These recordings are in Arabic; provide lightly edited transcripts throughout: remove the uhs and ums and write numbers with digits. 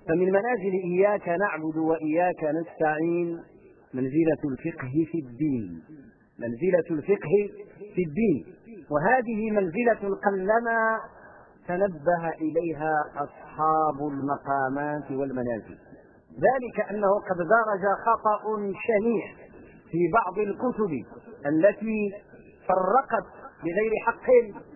فمن منازل إياك نعبد وإياك نستعين منزلة الفقه في الدين، منزلة الفقه في الدين، وهذه منزلة قلما تنبه إليها أصحاب المقامات والمنازل، ذلك أنه قد درج خطأ شنيع في بعض الكتب التي فرقت بغير حق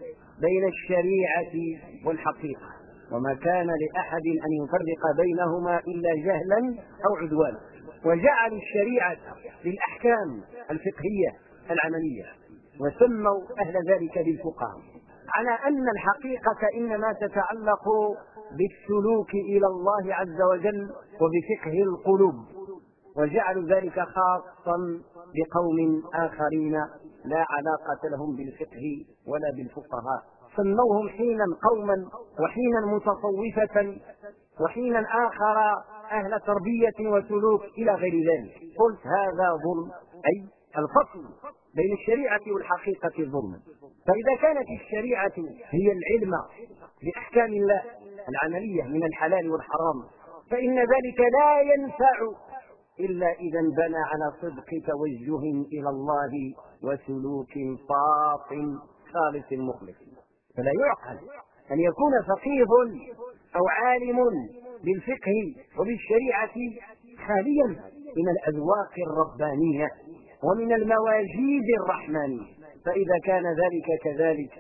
بين الشريعة والحقيقة، وما كان لأحد أن يفرق بينهما إلا جهلا أو عدوانا، وجعلوا الشريعة للأحكام الفقهية العملية، وسموا أهل ذلك بالفقهاء، على أن الحقيقة إنما تتعلق بالسلوك إلى الله عز وجل وبفقه القلوب، وجعلوا ذلك خاصا بقوم آخرين لا علاقة لهم بالفقه ولا بالفقهاء، سموهم حينا قوما وحينا متصوفة وحينا آخر أهل تربية وسلوك إلى غير ذلك. قلت هذا ظلم، أي الفصل بين الشريعة والحقيقة ظلم. فإذا كانت الشريعة هي العلم بأحكام الله العملية من الحلال والحرام، فإن ذلك لا ينفع إلا إذا انبنى على صدق توجه إلى الله وسلوك صاف خالص مخلص. فلا يعقل أن يكون فقيه أو عالم بالفقه وبالشريعة خاليا من الأذواق الربانية ومن المواجيد الرحمانية، فإذا كان ذلك كذلك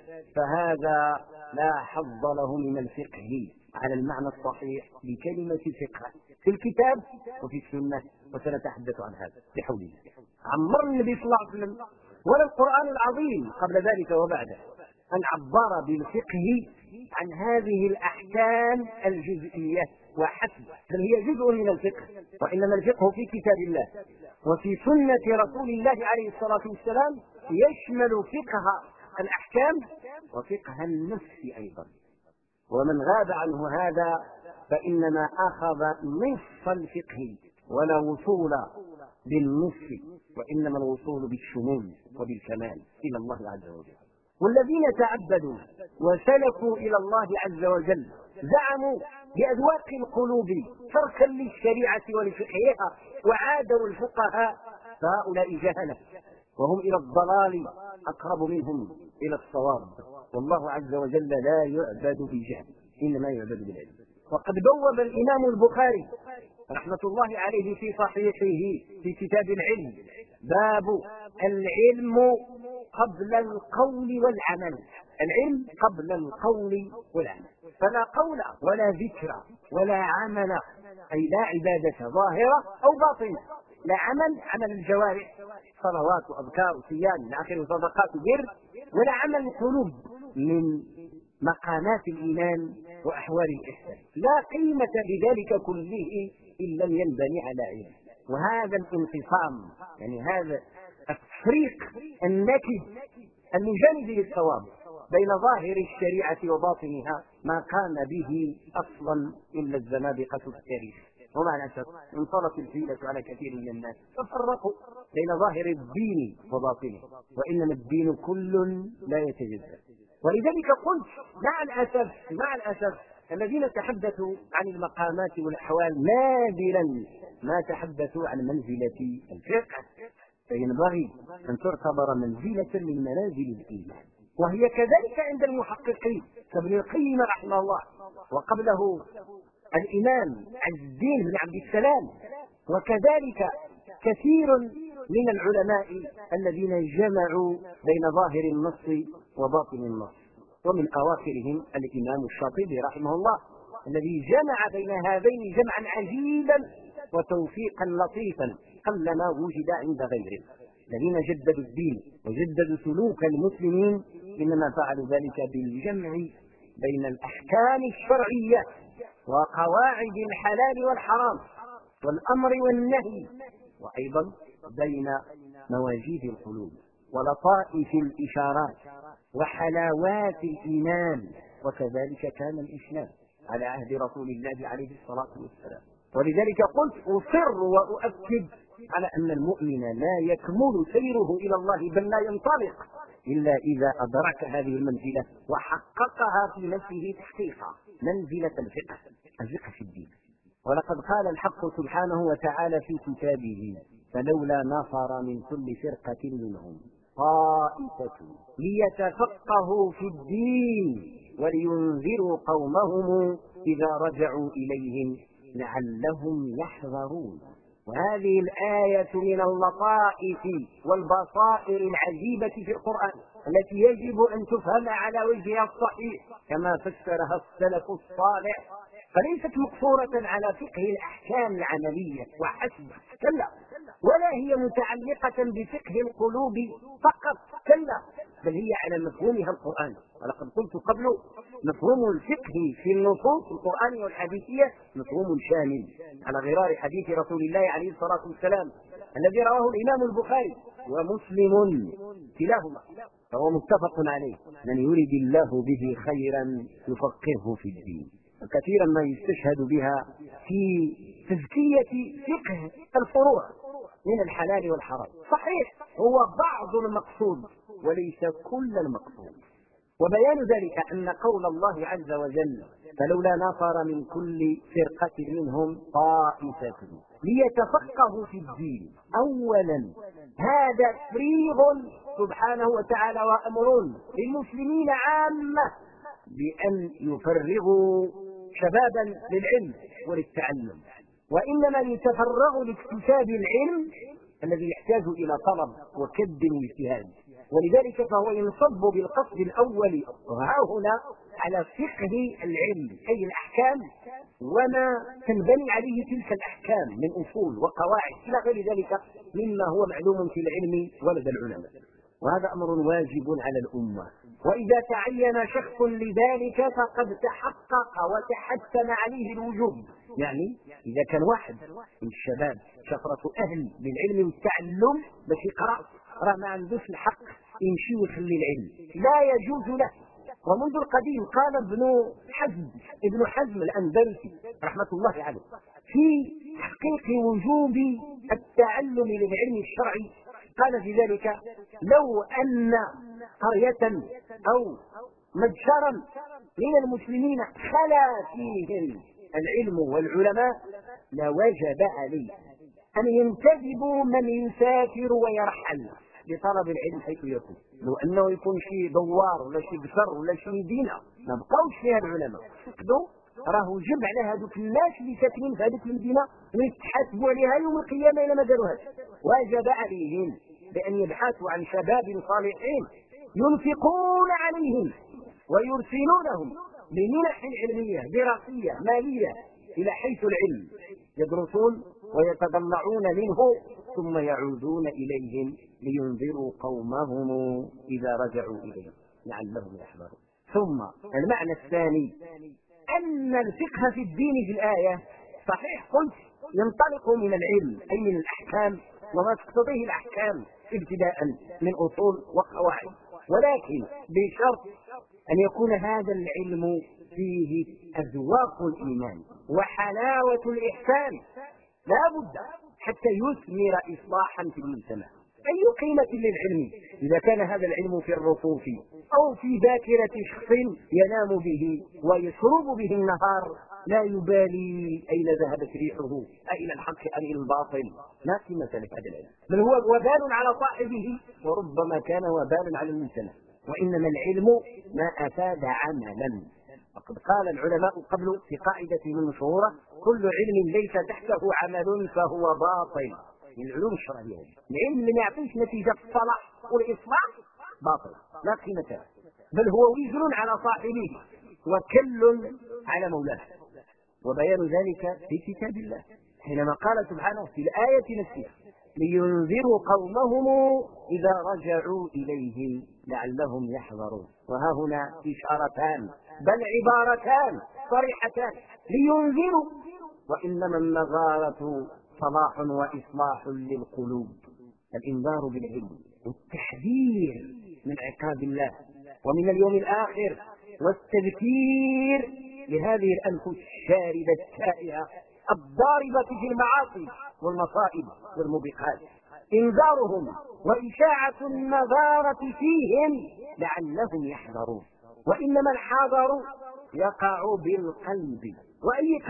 فهذا لا حظ له من الفقه على المعنى الصحيح لكلمة فقه في الكتاب وفي السنة، وسنتحدث عن هذا بحول الله. عمر النبي صلى الله عليه وسلم ولا القرآن العظيم قبل ذلك وبعده أن عبر بالفقه عن هذه الأحكام الجزئية وحسب، بل هي جزء من الفقه، وإنما الفقه في كتاب الله وفي سنة رسول الله عليه الصلاة والسلام يشمل فقه الأحكام وفقه النفس أيضا. ومن غاب عنه هذا فإنما أخذ نصف الفقه ولا وصول بالنصف، وإنما الوصول بالشمول وبالكمال إلى الله عز وجل. والذين تعبدوا وسلكوا إلى الله عز وجل زعموا بأذواق القلوب تركا للشريعة ولفقهها وعادوا الفقهاء، فهؤلاء جهلة وهم إلى الضلال أقرب منهم إلى الصواب، والله عز وجل لا يعبد بجهل إنما يعبد بالعلم. وقد بوب الإمام البخاري رحمة الله عليه في صحيحه في كتاب العلم باب العلم قبل القول والعمل، العلم قبل القول والعمل، فلا قول ولا ذكر ولا عمل، أي لا عبادة ظاهرة أو باطنة، لا عمل الجوارح صلوات وأذكار وصيام إلى آخره صدقات وبر، ولا عمل القلوب من مقامات الإيمان وأحوال الإحسان، لا قيمة لذلك كله إن لم ينبني على علم. وهذا الانقسام يعني هذا التفريق النكد المجانب للصواب بين ظاهر الشريعة وباطنها ما قام به أصلا إلا الزنادقة في التاريخ، ومع الأسف انطلت الحيلة على كثير من الناس ففرقوا بين ظاهر الدين وباطنه، وإنما الدين كل لا يتجزأ. ولذلك قلت مع الأسف الذين تحدثوا عن المقامات والأحوال نادرا ما تحدثوا عن منزلة الفقه، فينبغي أن تعتبر منزلة من منازل الإيمان، وهي كذلك عند المحققين كابن القيم رحمه الله، وقبله الإمام عز الدين بن عبد السلام، وكذلك كثير من العلماء الذين جمعوا بين ظاهر النص وباطن النص، ومن أواخرهم الإمام الشاطبي رحمه الله الذي جمع بين هذين جمعا عجيبا وتوفيقا لطيفا قلما وجد عند غيره. الذين جددوا الدين وجددوا سلوك المسلمين إنما فعلوا ذلك بالجمع بين الأحكام الشرعية وقواعد الحلال والحرام والأمر والنهي، وأيضا بين مواجيد القلوب ولطائف الإشارات وحلاوات الإيمان. وكذلك كان الإسلام على عهد رسول الله عليه الصلاة والسلام. ولذلك قلت أصر وأؤكد على أن المؤمن لا يكمل سيره إلى الله بل لا ينطلق إلا إذا أدرك هذه المنزلة وحققها في نفسه تحقيقا، منزلة الفقه في الدين. ولقد قال الحق سبحانه وتعالى في كتابه: فلولا نفر من كل فرقة منهم طائفة ليتفقهوا في الدين ولينذروا قومهم إذا رجعوا إليهم لعلهم يحذرون. وهذه الآية من اللطائف والبصائر العجيبة في القرآن التي يجب أن تفهم على وجهها الصحيح كما فسرها السلف الصالح، فليست مقصورة على فقه الأحكام العملية وحسب، كلا، ولا هي متعلقة بفقه القلوب فقط، كلا، بل هي على مفهومها القرآن. ولقد قلت قبل: مفهوم الفقه في النصوص القرآنية والحديثية مفهوم شامل على غرار حديث رسول الله عليه الصلاة والسلام الذي رواه الإمام البخاري ومسلم كلاهما، فهو متفق عليه: من يريد الله به خيرا يفقهه في الدين. وكثيرا ما يستشهد بها في تزكية فقه الفروع من الحلال والحرام. صحيح هو بعض المقصود وليس كل المقصود. وبيان ذلك أن قول الله عز وجل: فلولا نفر من كل فرقة منهم طائفة ليتفقهوا في الدين، أولا هذا تفريغ سبحانه وتعالى وأمر للمسلمين عامة بأن يفرغوا شبابا للعلم وللتعلم، وإنما يتفرغ لاكتساب العلم الذي يحتاج إلى طلب وكد واجتهاد. ولذلك فهو ينصب بالقصد الأول هنا على فقه العلم أي الأحكام وما تنبني عليه تلك الأحكام من أصول وقواعد إلى غير ذلك مما هو معلوم في العلم ولدى العلماء، وهذا أمر واجب على الأمة. وإذا تعين شخص لذلك فقد تحقق وتحتم عليه الوجوب. يعني إذا كان واحد من الشباب شفرة أهل للعلم والتعلم باش يقرأ، راه ما عندوش الحق يمشي ويخلي العلم، لا يجوز له. ومنذ القديم قال ابن حزم الأندلسي رحمة الله عليه في تحقيق وجوب التعلم للعلم الشرعي، قال في ذلك: لو أن قرية أو مجشرا من المسلمين خلا فيهم العلم والعلماء لوجب عليه أن ينتدبوا من يسافر ويرحل لطلب العلم حيث يكون. لو أنه يكون شي دوار ولا شي بشر ولا شي مدينة ما بقاوش فيها العلماء، فقدوا، راه جمع على هذوك الناس اللي ساكنين في هذيك المدينة ويتحاسبوا عليها يوم القيامة إلى ما داروهاش. واجب عليهم بأن يبحثوا عن شباب صالحين ينفقون عليهم ويرسلونهم بمنح علمية دراسية مالية إلى حيث العلم، يدرسون ويتضلعون منه ثم يعودون إليهم لينذروا قومهم إذا رجعوا إليهم لعلهم يحذرون. ثم المعنى الثاني أن الفقه في الدين في الآية صحيح قلت ينطلق من العلم أي من الأحكام وما تقتضيه الأحكام ابتداء من أصول وقواعد، ولكن بشرط أن يكون هذا العلم فيه أذواق الإيمان وحلاوة الإحسان، لا بد حتى يثمر إصلاحا في المجتمع. أي قيمة للعلم إذا كان هذا العلم في الرفوف أو في ذاكرة شخص ينام به ويشرب به النهار لا يبالي أين ذهبت ريحه أين الحق أم إلى الباطل، لا قيمة لهذا العلم، بل هو وبال على صاحبه وربما كان وبالا على المجتمع. وإنما العلم ما أفاد عملا. وقد قال العلماء قبل في قاعدة مشهورة: كل علم ليس تحته عمل فهو باطل. من العلوم الشرعية العلم اللي ما يعطيش نتيجة الصلاح والإصلاح باطل لا قيمة له، بل هو وزر على صاحبه وكل على مولاه. وبيان ذلك في كتاب الله حينما قال سبحانه في الآية نفسها: لينذروا قومهم إذا رجعوا إليهم لعلهم يحذرون. وها هنا إشارتان بل عبارتان صريحتان: لينذروا، وإنما النظارة صلاح وإصلاح للقلوب، الإنذار بالعلم والتحذير من عقاب الله ومن اليوم الآخر والتذكير لهذه الأنفس الشاردة التائهة الضاربة في المعاصي والمصائب والموبقات، إنذارهم وإشاعة النظارة فيهم لعلهم يحذرون. وإنما الحذر يقع بالقلب، وأي قلب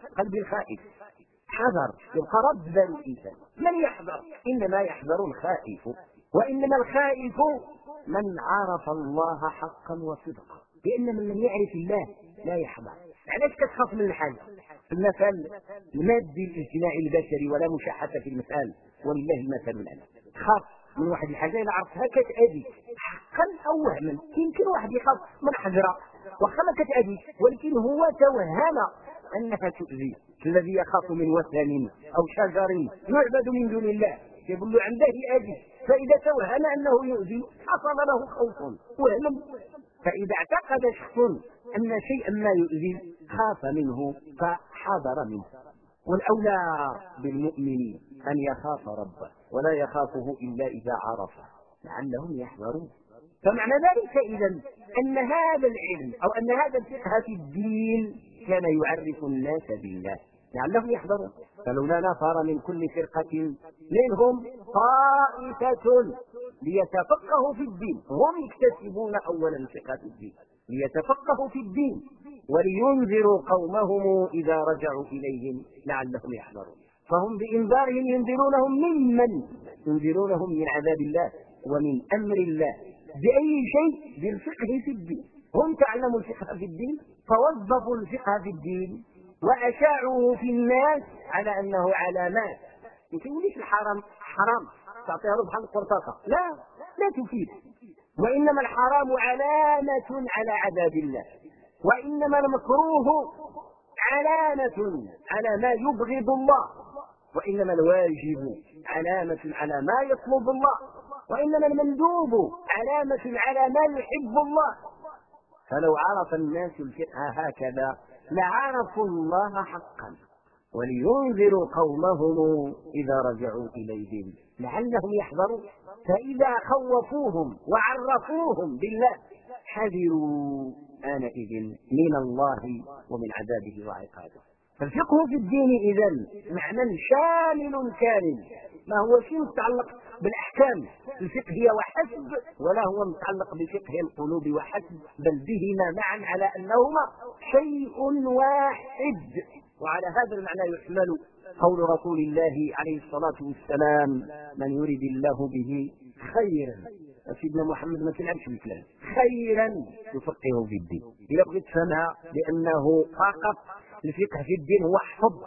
قلب الخائف. حذر، يبقى رد بال الإنسان. من يحذر؟ إنما يحذر الخائف، وإنما الخائف من عرف الله حقا وصدقا، لأن من لم يعرف الله لا يحذر. علاش كتخاف من الحاجة؟ المثل المادي الاجتماعي البشري ولا مشاحة في المثال، ولله المثل الأعلى. تخاف من واحد الحاجة إذا عرفتها كتأذيك حقا أو وهما. يمكن واحد يخاف من حجرة واخا ما كتأذيك، ولكن هو توهم أنها تؤذي. الذي يخاف من وثن أو شجر يعبد من دون الله يقول له عنده يأذي، فإذا توهم أنه يؤذي حصل له خوف وهم. فإذا اعتقد شخص أن شيئا ما يؤذي خاف منه فحذر منه. والأولى بالمؤمن أن يخاف ربه ولا يخافه إلا إذا عرفه لعلهم يحذرون. فمعنى ذلك إذن أن هذا العلم أو أن هذا الفقه في الدين كان يعرف الناس بالله لعلهم يحذرون. فلولا نفر من كل فرقة منهم طائفة ليتفقهوا في الدين، هم يكتسبون أولا الفقه في الدين، ليتفقهوا في الدين ولينذروا قومهم إذا رجعوا إليهم لعلهم يحذرون. فهم بإنذارهم ينذرونهم ممن؟ ينذرونهم من عذاب الله ومن أمر الله. بأي شيء؟ بالفقه في الدين. هم تعلموا الفقه في الدين فوظفوا الفقه في الدين وأشاعوه في الناس على أنه علامات. ما تقوليش الحرام حرام تعطيها له بحال القرطاسة، لا تفيد. وإنما الحرام علامة على عذاب الله، وإنما المكروه علامة على ما يبغض الله، وإنما الواجب علامة على ما يطلب الله، وإنما المندوب علامة على ما يحب الله. فلو عرف الناس الفقه هكذا لعرفوا الله حقا ولينذروا قومهم إذا رجعوا إليهم لعلهم يحذرون. فإذا خوفوهم وعرفوهم بالله حذروا آنئذ من الله ومن عذابه وعقابه. فالفقه في الدين إذن معنى شامل كامل، ما هو شيء متعلق بالأحكام الفقهية وحسب، ولا هو متعلق بفقه القلوب وحسب، بل بهما معا على أنهما شيء واحد. وعلى هذا المعنى يحمل قول رسول الله عليه الصلاة والسلام: من يريد الله به خيرا. سيدنا محمد ما تلعبش بالكلام، خيرا يفقهه في الدين. إذا بغيت تفهمها لأنه فقط الفقه في الدين هو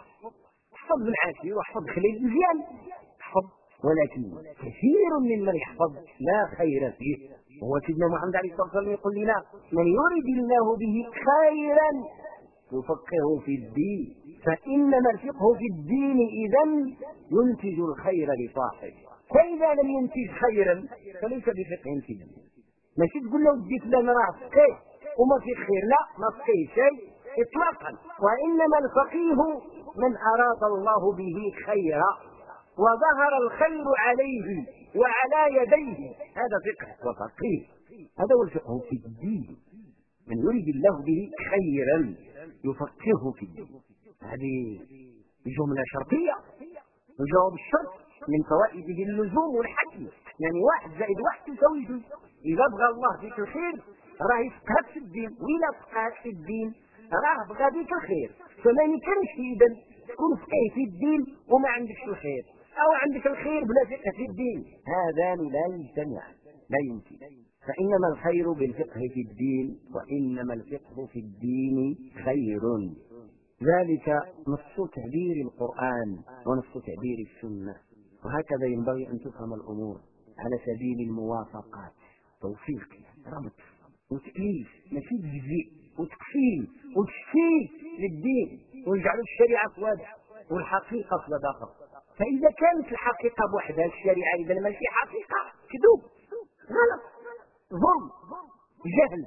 احفظ بالعافية واحفظ خليل مزيان احفظ، ولكن كثير ممن يحفظ لا خير فيه. هو سيدنا محمد عليه الصلاة والسلام يقول لنا: من يريد الله به خيرا يفقهه في الدين. فإنما الفقه في الدين إذن ينتج الخير لصاحبه، فإذا لم ينتج خيرا فليس بفقه في الدين. ماشي تقول له ودي فلان راه فقيه وما في خير، لا، ما فقيه شيء إطلاقا. وإنما الفقيه من أراد الله به خيرا وظهر الخير عليه وعلى يديه، هذا فقه وفقيه. هذا هو الفقه في الدين. من يريد الله به خيرا يفقهه في الدين. هذه جملة شرطية، وجواب الشرط من فوائده اللزوم والحتم، يعني 1+1=2. إذا بغى الله فيك الخير راه يفقهك في الدين، وإلا فقهك في الدين راه بغى بك الخير. فما يمكنش إذا تكون فقيه في الدين وما عندكش الخير، أو عندك الخير بلا فقه في الدين، هذان لا يجتمعان، لا يمكن. فإنما الخير بالفقه في الدين، وإنما الفقه في الدين خير. ذلك نص تعبير القرآن ونص تعبير السنة. وهكذا ينبغي أن تفهم الأمور على سبيل الموافقات، توفيق، ربط وتأليف، ماشي تجزيء وتكفيل وتشفيل للدين ويجعلوا الشريعة واضحة والحقيقة في آخر. فإذا كانت الحقيقة بوحدها الشريعة إذا ماشي حقيقة، كذوب، غلط، ظلم، جهل،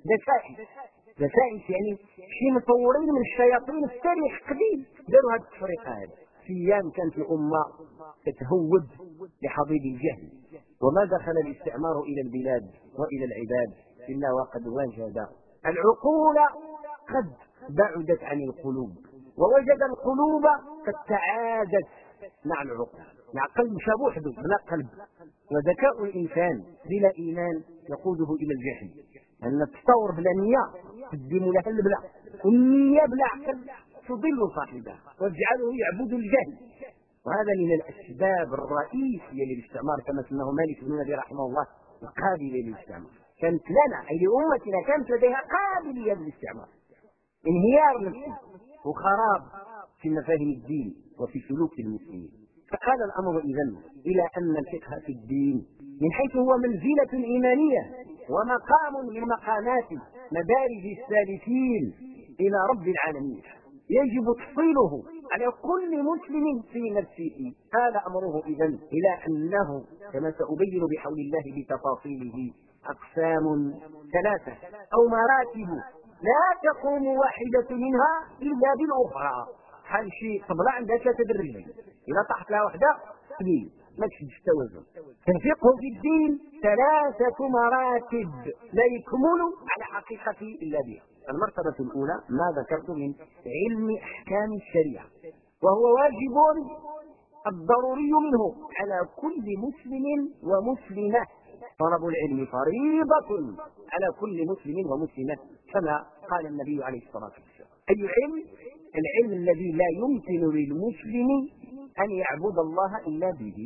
دسائس يعني شي مطورين من الشياطين في التاريخ قديم داروا هذه التفرقة هذه. في أيام كانت الأمة تتهود لحضيض الجهل، وما دخل الاستعمار إلى البلاد وإلى العباد إلا وقد وجد العقول قد بعدت عن القلوب، ووجد القلوب قد تعادت مع العقول. مع قلب شبوحده بلا قلب، وذكاء الإنسان بلا إيمان يقوده إلى الجهل. أن التصور بلا نية تقدم لها البلاء، والنية بلا عقل تضل صاحبها وتجعله يعبد الجهل. وهذا من الأسباب الرئيسية للاستعمار كما سماه مالك بن نبي رحمه الله القابلية للاستعمار. كانت لنا أي لأمتنا كانت لديها قابلية للاستعمار، انهيار نفسي وخراب في مفاهيم الدين وفي سلوك المسلمين. فقال الأمر إذن إلى أن الفقه في الدين من حيث هو منزلة إيمانية ومقام من مقامات مدارج السالكين إلى رب العالمين يجب تفصيله على كل مسلم في نفسه. هذا أمره إذن إلى أنه كما سأبين بحول الله بتفاصيله أقسام ثلاثة أو مراتب لا تقوم واحدة منها إلا بالأخرى. حال شيء طبلة عندها ثلاثة درجات، إذا طاحت لها واحدة قليل ما تشدش التوازن. الفقه في الدين ثلاثة مراتب لا يكمل على حقيقته إلا بها. المرتبة الأولى ما ذكرت من علم أحكام الشريعة، وهو واجب الضروري منه على كل مسلم ومسلمة. طلب العلم فريضة على كل مسلم ومسلمة كما قال النبي عليه الصلاة والسلام. أي علم؟ العلم الذي لا يمكن للمسلم أن يعبد الله إلا به،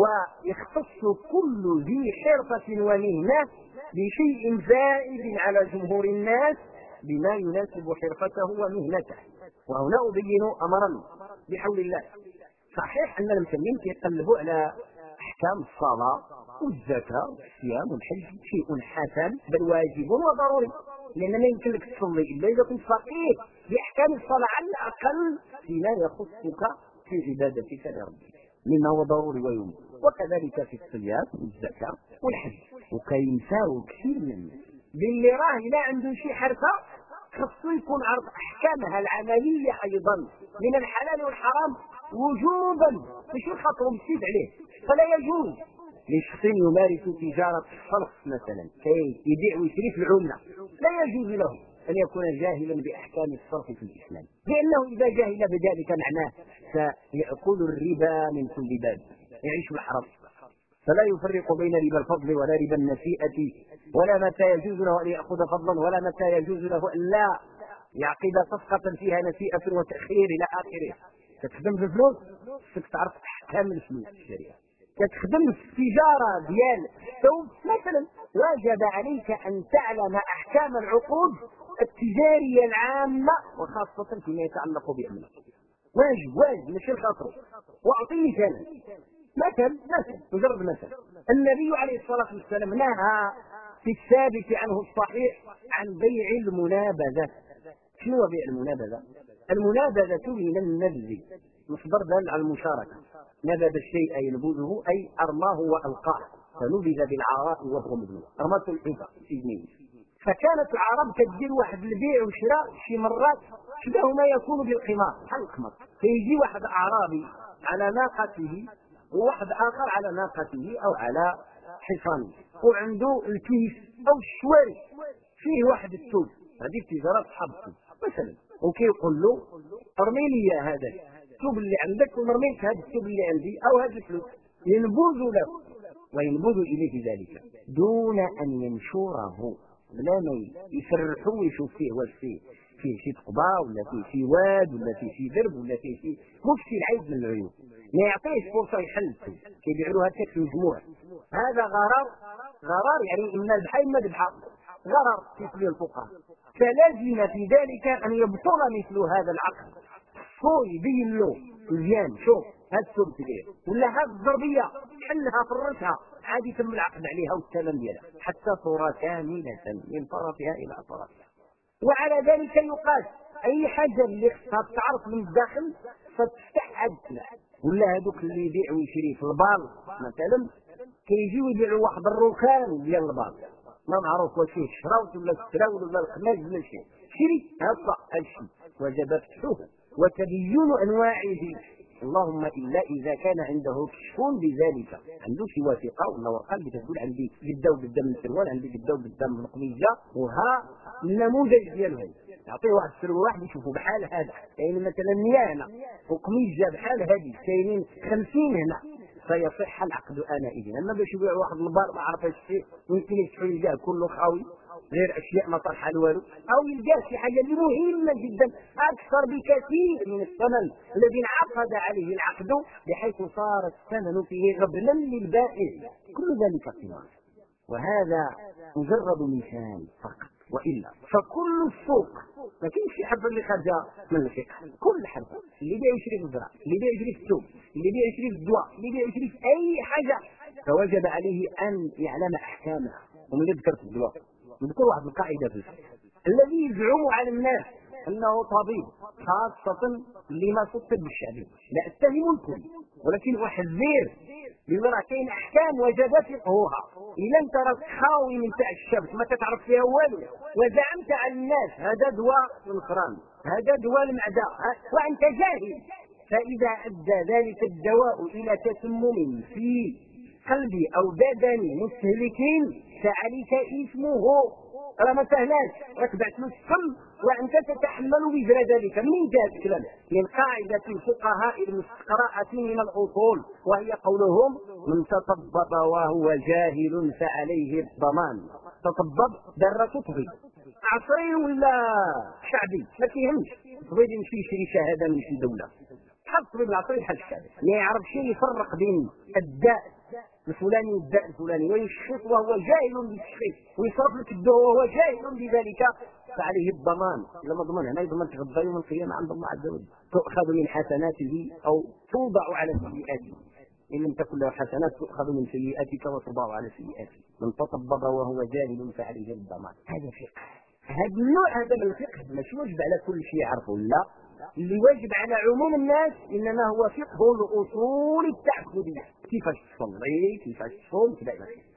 ويختص كل ذي حرفة ومهنة بشيء زائد على جمهور الناس بما يناسب حرفته ومهنته. وهنا أبين أمرا بحول الله. صحيح أن المسلمين يقلبوا على أحكام الصلاة والزكاة والصيام والحج، شيء حسن بل واجب وضروري، لأن ما يمكن لك تصلي إلا إذا كنت فقيه بأحكام الصلاة على الأقل فيما يخصك في عبادتك لربك مما هو ضروري ويوم. وكذلك في الصيام والزكاة والحج. وكينساو كثير من الناس باللي راه لا عنده شي حرفة خصو يكون عرف أحكامها العملية أيضا من الحلال والحرام وجوبا، مش الخطر يزيد عليه. فلا يجوز لشخص يمارس تجارة الصرف مثلا كي يبيع ويشري في العملة، لا يجوز له أن يكون جاهلا بأحكام الصرف في الإسلام، لأنه إذا جاهل بذلك معناه سيأكل الربا من كل باب، يعيش بالحرام. فلا يفرق بين ربا الفضل ولا ربا النسيئة، ولا متى يجوز له أن يأخذ فضلا ولا متى يجوز له أن لا يعقد صفقة فيها نسيئة وتأخير إلى آخره. تخدم في الفلوس خصك تعرف أحكام الفلوس في الشريعة. تخدم في التجارة ديال الثوب مثلا واجب عليك أن تعلم أحكام العقود التجارية العامة وخاصة فيما يتعلق بأمنك. واجب ماشي الخاطر. وأعطي مثلا مجرد مثل. النبي عليه الصلاة والسلام نهى في الثابت عنه الصحيح عن بيع المنابذة. شنو هو بيع المنابذة؟ المنابذة من النبذ، مصدر دال على المشاركة. نبذ الشيء ينبذه أي أرماه وألقاه، فنبذ بالعراء وهو مذموم، رمته الحيطة في جنين. فكانت العرب تدير واحد البيع والشراء شي مرات شبه ما يكون بالقمار، بحال القمر. فيجي واحد أعرابي على ناقته وواحد آخر على ناقته أو على حصانه، وعنده الكيس أو الشواري فيه واحد الثوب، هذه التجارة أصحاب الثوب مثلا، وكيقول له ارمي لي هذا الثوب اللي عندك ونرمي لك هذا الثوب اللي عندي أو هذا الفلوس، ينبذ له وينبذ إليه ذلك دون أن ينشره، بلا ما يفرحوا ويشوف فيه واش فيه شي تقبة ولا فيه شي واد ولا فيه شي درب ولا فيه شي مشكل عيب من العيوب، ما يعطيش فرصة يحل كيبيعوا هكاك في المجموع. هذا غرار يعني إما البحر إما البحر، غرر في كل الفقهاء. فلازم في ذلك أن يبطل مثل هذا العقد، هو يبين له مزيان شوف هاد الثوب كبير ولا هاد الضربية حلها فرشها عادي تم العقد عليها والثمن ديالها حتى صورة كاملة من طرفها إلى طرفها. وعلى ذلك يقاس أي حاجة اللي خصها تعرف من الداخل فتفتح هاد السلاح. ولا هذوك اللي يبيع ويشري في البال مثلا كيجيو يبيعوا واحد الركان ديال البال ما معروف واش فيه الشراوط ولا السراول ولا الخماج ولا شيء، شري هذا الشيء وجب فتحه وتبين أنواعه، اللهم إلا إذا كان عنده كشف بذلك، عنده شي وثيقة ولا ورقة اللي تقول عندي قدا وقدا من السروال، عندي قدا وقدا من القميجة، وها النموذج ديالو يعطيه واحد السروال واحد يشوفه بحال هذا، يعني مثلا 100 هنا وقميجة بحال هذه كاينين 50 هنا، فيصح العقد آنئذ. أما باش يبيع واحد البار ما عرفش فيه ويمكن يفتحوا يلقاه كله خاوي غير أشياء ما طرح والو، أو يلقاه شي حاجة اللي مهمة جدا أكثر بكثير من الثمن الذي انعقد عليه العقد، بحيث صار الثمن فيه غبنا للبائع. كل ذلك قمار، وهذا مجرد مثال فقط، وإلا فكل السوق ما كاينش شي حرفه اللي خارجه من الفقه. كل حرفه اللي بيع يشري في الزرع، اللي بيع يشري في الثوب، اللي بيع يشري في الدواء، اللي بيع يشري في اي حاجه، فوجب عليه ان يعلم احكامها. ومن ذكرت الدواء نذكر واحد القاعده في الفقه: الذي يزعم على الناس انه طبيب، خاصه لما في الطب الشعبي، لا اتهم الكل، ولكن احذر بما راه كاين احكام وجب فقهها. الا انت راك خاوي من تاع الشمس ما كتعرف فيها والو، وزعمت على الناس هذا دواء الخران، هذا دواء المعده، وانت جاهل، فاذا ادى ذلك الدواء الى تسمم في قلب او بدن مستهلك فعليك اسمه. راه ما سهلاش، راك بعت له السم وانت تتحمل وزر ذلك. منين جاء الكلام؟ من قاعده الفقهاء المستقرأة من الاصول، وهي قولهم: من تطبب وهو جاهل فعليه الضمان. تطبب دار تطبي، عصري ولا شعبي ما كيهمش، بغيت يمشي يشري شهاده من شي دوله، بحال الطبيب العصري بحال الشعبي، ما يعرفش يفرق بين الداء الفلاني والداء الفلاني، ويشخص وهو جاهل بالتشخيص، ويصرف لك الدواء وهو جاهل بذلك، فعليه الضمان. لما ضمن هنا يضمن تغضى يوم القيامه عند الله عز وجل، تؤخذ من حسناته او توضع على سيئاته، ان لم تكن له حسنات تؤخذ من سيئاتك وتوضع على سيئاته. من تطبب وهو جاهل فعليه الضمان. هذا فقه، هذا النوع هذا من الفقه ماشي واجب على كل شيء يعرفه، لا، اللي واجب على عموم الناس انما هو فقه الاصول التعبديه، كيفاش تصلي، كيفاش تصوم كذا.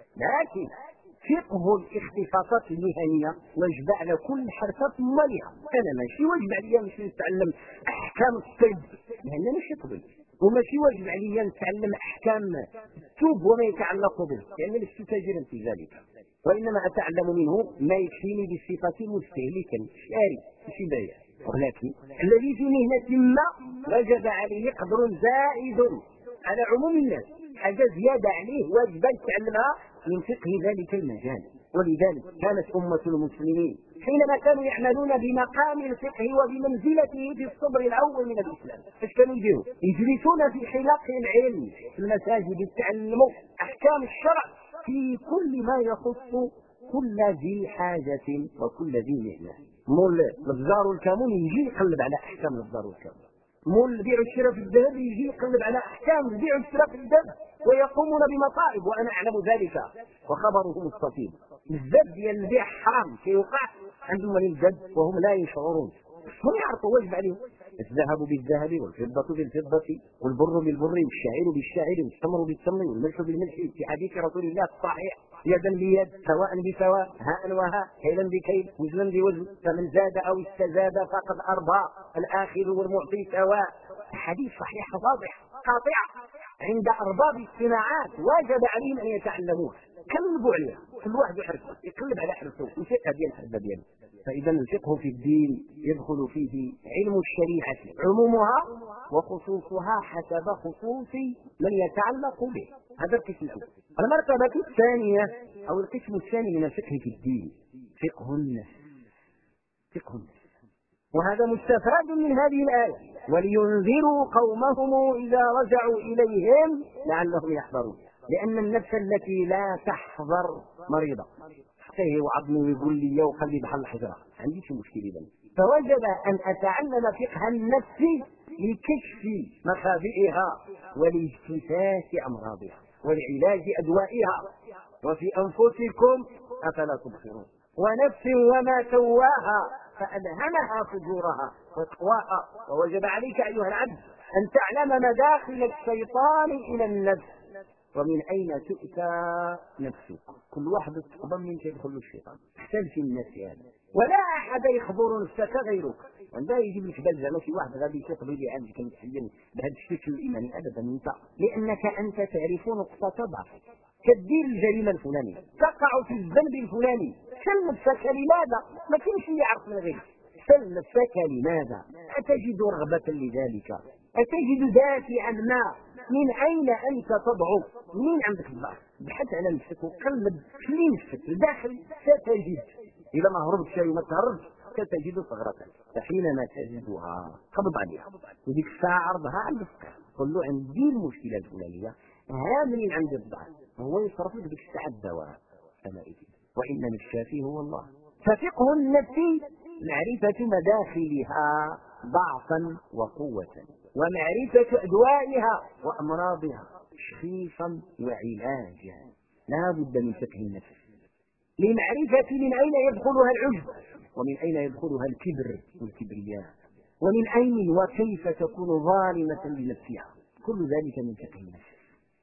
لكن فقه الاختصاصات المهنيه واجب على كل حرفه ماليه. انا ماشي واجب عليا ماشي نتعلم احكام الطب لان ماشي طبيب، وماشي واجب عليا نتعلم احكام التوب وما يتعلق به لان لست تاجرا في ذلك، وانما اتعلم منه ما يكفيني بصفه مستهلكا شاري ماشي بايع. ولكن الذي في مهنه ما وجب عليه قدر زائد على عموم الناس، حاجه زياده عليه واجب يتعلمها من فقه ذلك المجال. ولذلك كانت امه المسلمين حينما كانوا يعملون بمقام الفقه وبمنزلته في الصدر الاول من الاسلام، ايش كانوا يديروا؟ يجلسون في حلق العلم في المساجد يتعلموا احكام الشرع في كل ما يخص كل ذي حاجه وكل ذي مهنه. مول البزار والكامون يجي يقلب على احكام البزار والكامون، مول البيع والشراء في الذهب يجي يقلب على احكام البيع والشراء في الذهب، ويقومون بمصائب وانا اعلم ذلك وخبره مستفيض. بزاف ديال البيع حرام كيوقع عندهم الجد وهم لا يشعرون، هم يعرفوا واجب عليهم. الذهب بالذهب والفضة بالفضة والبر بالبر والشعير بالشعير والتمر بالتمر والملح بالملح في حديث رسول الله الصحيح: يدا بيد سواء بسواء هاء وهاء كيلا بكيل وزنا بوزن، فمن زاد او استزاد فقد اربى، الاخذ والمعطي سواء. حديث صحيح واضح قاطع عند ارباب الصناعات واجب عليهم ان يتعلموه. كلبوا عليها، كل واحد يحرفه يقلب على حرفه وفقه ديال الحرفه ديالو. فاذا الفقه في الدين يدخل فيه علم الشريعه عمومها وخصوصها حسب خصوص من يتعلق به. هذا القسم الاول. المرتبه الثانيه او القسم الثاني من الفقه في الدين فقه النفس. فقه النفس، وهذا مستفاد من هذه الايه: ولينذروا قومهم اذا رجعوا اليهم لعلهم يحذرون. لان النفس التي لا تحذر مريضه، حتى وعظمي ويقول لي وخلي بحال الحجره عندي شي مشكل اذا. فوجب ان اتعلم فقه النفس لكشف مخابئها ولاجتثاث امراضها ولعلاج ادوائها. وفي انفسكم افلا تبصرون. ونفس وما سواها فالهمها فجورها وتقواها. ووجب عليك ايها العبد ان تعلم مداخل الشيطان الى النفس ومن اين تؤتى نفسك. كل واحد تقدم من يدخل الشيطان احسن في النفس هذا، ولا احد يخبر نفسك غيرك. وعندها يجيب لك بل زعما شي واحد غادي يشطب لي عندك متحين بهذا الشكل الايماني ابدا. لانك انت تعرف نقطه ضعفك، كدير الجريمه الفلانيه، تقع في الذنب الفلاني، سل نفسك لماذا؟ ما كاينش اللي يعرف من غيرك. سل نفسك لماذا؟ أتجد رغبة لذلك؟ أتجد دافعا ما؟ من أين أنت تضعف؟ منين عندك الضعف؟ بحث على نفسك وقلب في نفسك الداخل ستجد. إذا ما هربتش وما تهربش ستجد ثغرتك، فحينما تجدها قبض عليها وديك الساعة عرضها على المسكر، قل له عندي المشكلة الفلانية، ها منين عندي الضعف، هو يصرف لك ديك الساعة الدواء. وإنما الشافي هو الله. ففقه النفس معرفة مداخلها ضعفا وقوة، ومعرفة أدوائها وأمراضها تشخيصا وعلاجا. لا بد من فقه النفس لمعرفة من أين يدخلها العجب، ومن أين يدخلها الكبر والكبرياء، ومن أين وكيف تكون ظالمة لنفسها. كل ذلك من فقه النفس.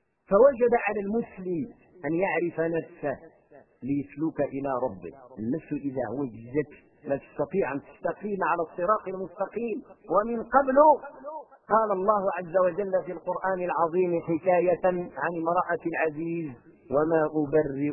فوجب على المسلم أن يعرف نفسه ليسلك إلى ربه. النفس إذا وجدت لا تستطيع أن تستقيم على الصراط المستقيم. ومن قبل قال الله عز وجل في القرآن العظيم حكاية عن امرأة العزيز: وما أبرئ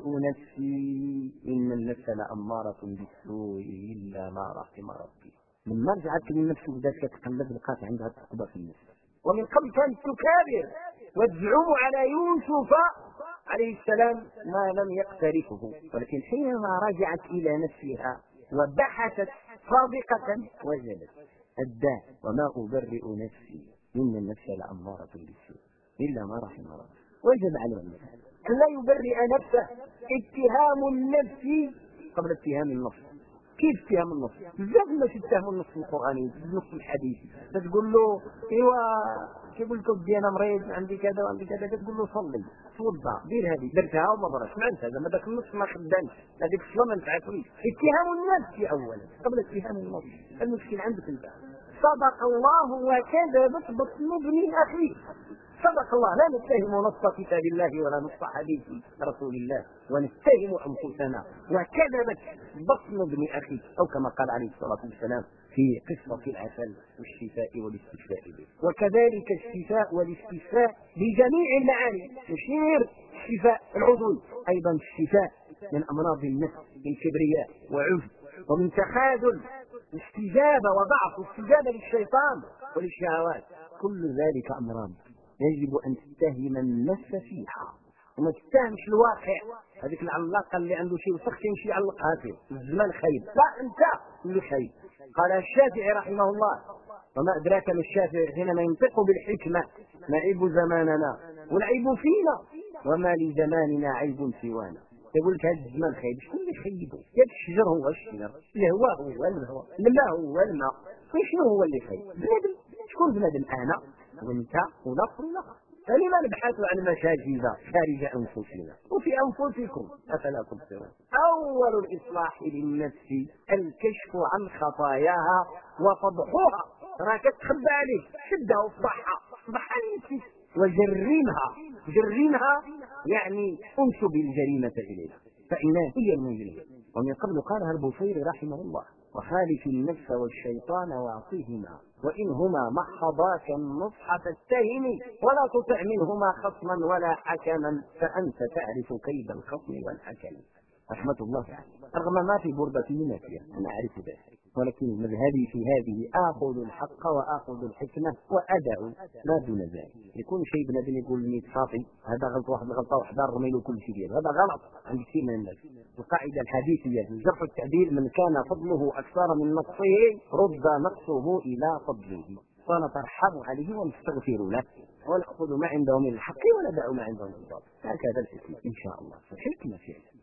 نفسي إن النفس لأمارة بالسوء إلا ما رحم ربي. لما رجعت للنفس وبدات تتقلب لقات عندها تقبى في النفس. ومن قبل كانت تكابر وتزعم على يوسف عليه السلام ما لم يقترفه، ولكن حينما رجعت إلى نفسها وبحثت صادقة وجدت الداء: وما أبرئ نفسي إن النفس لأمارة بالسوء إلا ما رحم ربي. وجب على الإنسان أن لا يبرئ نفسه. اتهام النفس قبل اتهام النفس. كيف اتهام النفس؟ بزاف الناس يتهموا النص القرآني النص الحديثي، تقول له ايوا كيقول لك ودي انا مريض عندي كذا وعندي كذا، تقول له صلي توضا دير هذه درتها وما ضرش معناتها زعما داك النص ما خدامش، هذيك الصلاه ما نفعتش. اتهام النفس اولا قبل اتهام النص. المشكل عندك انت. صدق الله وكذبت بطن ابن اخيه. صدق الله، لا نتهم نص كتاب الله ولا نص حديث رسول الله، ونتهم انفسنا. وكذبت بطن ابن اخيه، او كما قال عليه الصلاه والسلام في قصه العسل والشفاء والاستشفاء به. وكذلك الشفاء والاستشفاء بجميع المعاني، يشير الشفاء العضوي، ايضا الشفاء من امراض النفس، من كبرياء وعجب ومن تخاذل، استجابه وضعف، استجابه للشيطان وللشهوات. كل ذلك امراض يجب أن تتهم النفس فيها وما تتهمش الواقع. هذيك العلاقة اللي عنده شيء وسخ يمشي يعلقها فيه الزمان خيب، لا أنت اللي خيب. قال الشافعي رحمه الله: وما أدراك ما الشافعي حينما ينطق بالحكمة: نعيب زماننا والعيب فينا، وما لزماننا عيب سوانا. يقول لك هذا الزمان خيب، شكون اللي خيبه؟ ياك الشجر هو الشجر، الهواء هو الهواء، الماء هو الماء، شنو هو اللي خيب؟ بنادم. شكون بنادم؟ أنا وانت ونقر ونقر. فلما نبحث عن مشاكل خارج انفسنا وفي انفسكم افلا تبصرون؟ اول الاصلاح للنفس الكشف عن خطاياها وفضحها. راك تخبى عليك، شدها وفضحها، فضحها لنفسك وجرمها. جرمها يعني انسب الجريمه اليها، فانها هي المجرمه. ومن قبل قالها البوصيري رحمه الله: وخالف النفس والشيطان واعطيهما، وإنهما محضاك النصح فاتهم، ولا تطع منهما خصما ولا حكما، فأنت تعرف كيد الخصم والحكم. رحمة الله عليه. رغم ما في بردة منافية أنا أعرف ذلك، ولكن مذهبي في هذه آخذ الحق وآخذ الحكمة وأدع ما دون ذلك. يكون شيء بنادم يقول لي صافي هذا غلط، واحد غلطة واحدة رمي له كل شيء، هذا غلط عند كثير من الناس. القاعدة الحديثية في الجرح والتعديل: من كان فضله أكثر من نقصه رد نقصه إلى فضله، فنترحم عليه ونستغفر له ونأخذ ما عنده من الحق وندع ما عنده من الباطل. هكذا الحكمة إن شاء الله. الحكمة فعلا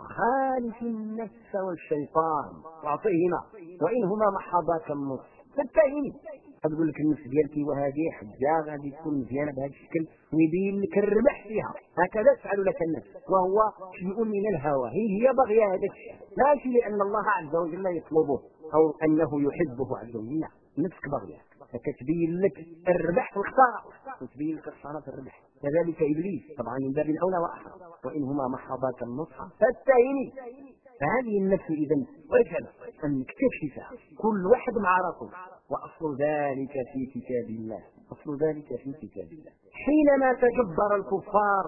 خالف النفس والشيطان واعطيهما، وإنهما محضاك النصح فاتهمي. تقول لك النفس ديالك وهذه حجه غادي تكون مزيانه بهذا الشكل ويبين لك الربح فيها. هكذا تفعل لك النفس، وهو شيء من الهوى. هي باغيه هذا الشيء، لا شيء لان الله عز وجل يطلبه او انه يحبه عز وجل، نفسك باغيه فتبين لك الربح في الخساره وتبين لك الخساره في الربح. كذلك ابليس طبعا من باب الاولى واحرى: وانهما محضاك النصح فاتهمي. فهذه النفس اذا وجب ان تكتشفها كل واحد مع راسه. واصل ذلك في كتاب الله، اصل ذلك في كتاب الله. حينما تجبر الكفار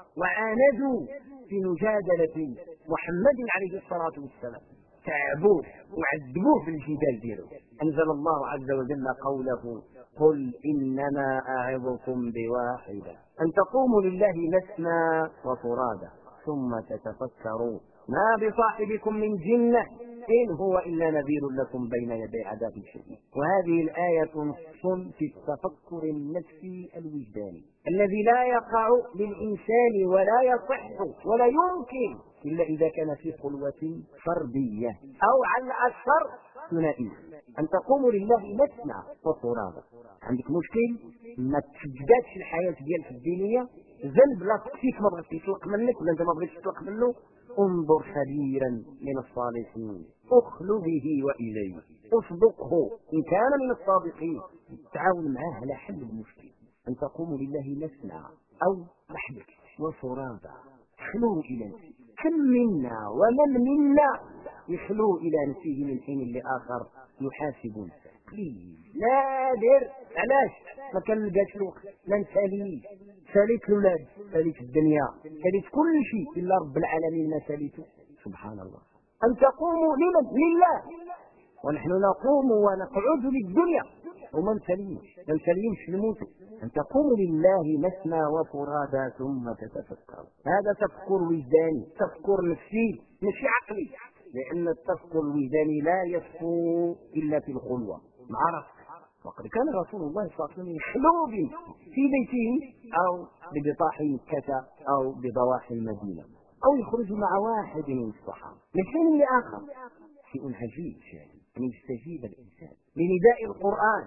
وعاندوا في مجادله محمد عليه الصلاه والسلام، تعبوه وعذبوه في الجدال ديالو، انزل الله عز وجل قوله: قل إنما أعظكم بواحدة أن تقوموا لله مثنى وفرادى ثم تتفكروا ما بصاحبكم من جنة إن هو إلا نذير لكم بين يدي عذاب شديد. وهذه الآية نص في التفكر النفسي الوجداني الذي لا يقع للإنسان ولا يصح ولا يمكن إلا إذا كان في خلوة فردية أو على الأكثر ثنائية. أن تقوموا لله مثنى وفرادى. عندك مشكل ما تجدادش الحياة ديالك الدينية ذنب لا تقفيك ما بغيتش يطلق منك ولا انت ما بغيتش تطلق منه، انظر خبيرا من الصالحين اخلو به واليه اصدقه ان كان من الصادقين، تعاون معاه على حل المشكل. ان تقوموا لله مثنى او وحدك وفرادى، خلو الى نفسه. كم منا ومن منا يخلو الى نفسه من حين لاخر يحاسب نفسه؟ نادر. علاش ما كنلقاش الوقت؟ ما نساليش، ساليت الاولاد، ساليت الدنيا، ساليت كل شيء الا رب العالمين ما ساليته. سبحان الله. ان تقوموا لمن؟ لله. ونحن نقوم ونقعد للدنيا وما نسلمش نموت. ان تقوموا لله مثنى وفرادى ثم تتفكروا. هذا تفكر وجداني، تفكر نفسي ماشي عقلي، لان التفكر الوجداني لا يصفو الا في الخلوه مع ربك. وقد كان رسول الله صلى الله عليه وسلم يخلو في بيته او ببطاح مكة او بضواحي المدينة، او يخرج مع واحد من الصحابة من حين لاخر. شيء عجيب ان يستجيب الانسان لنداء القرآن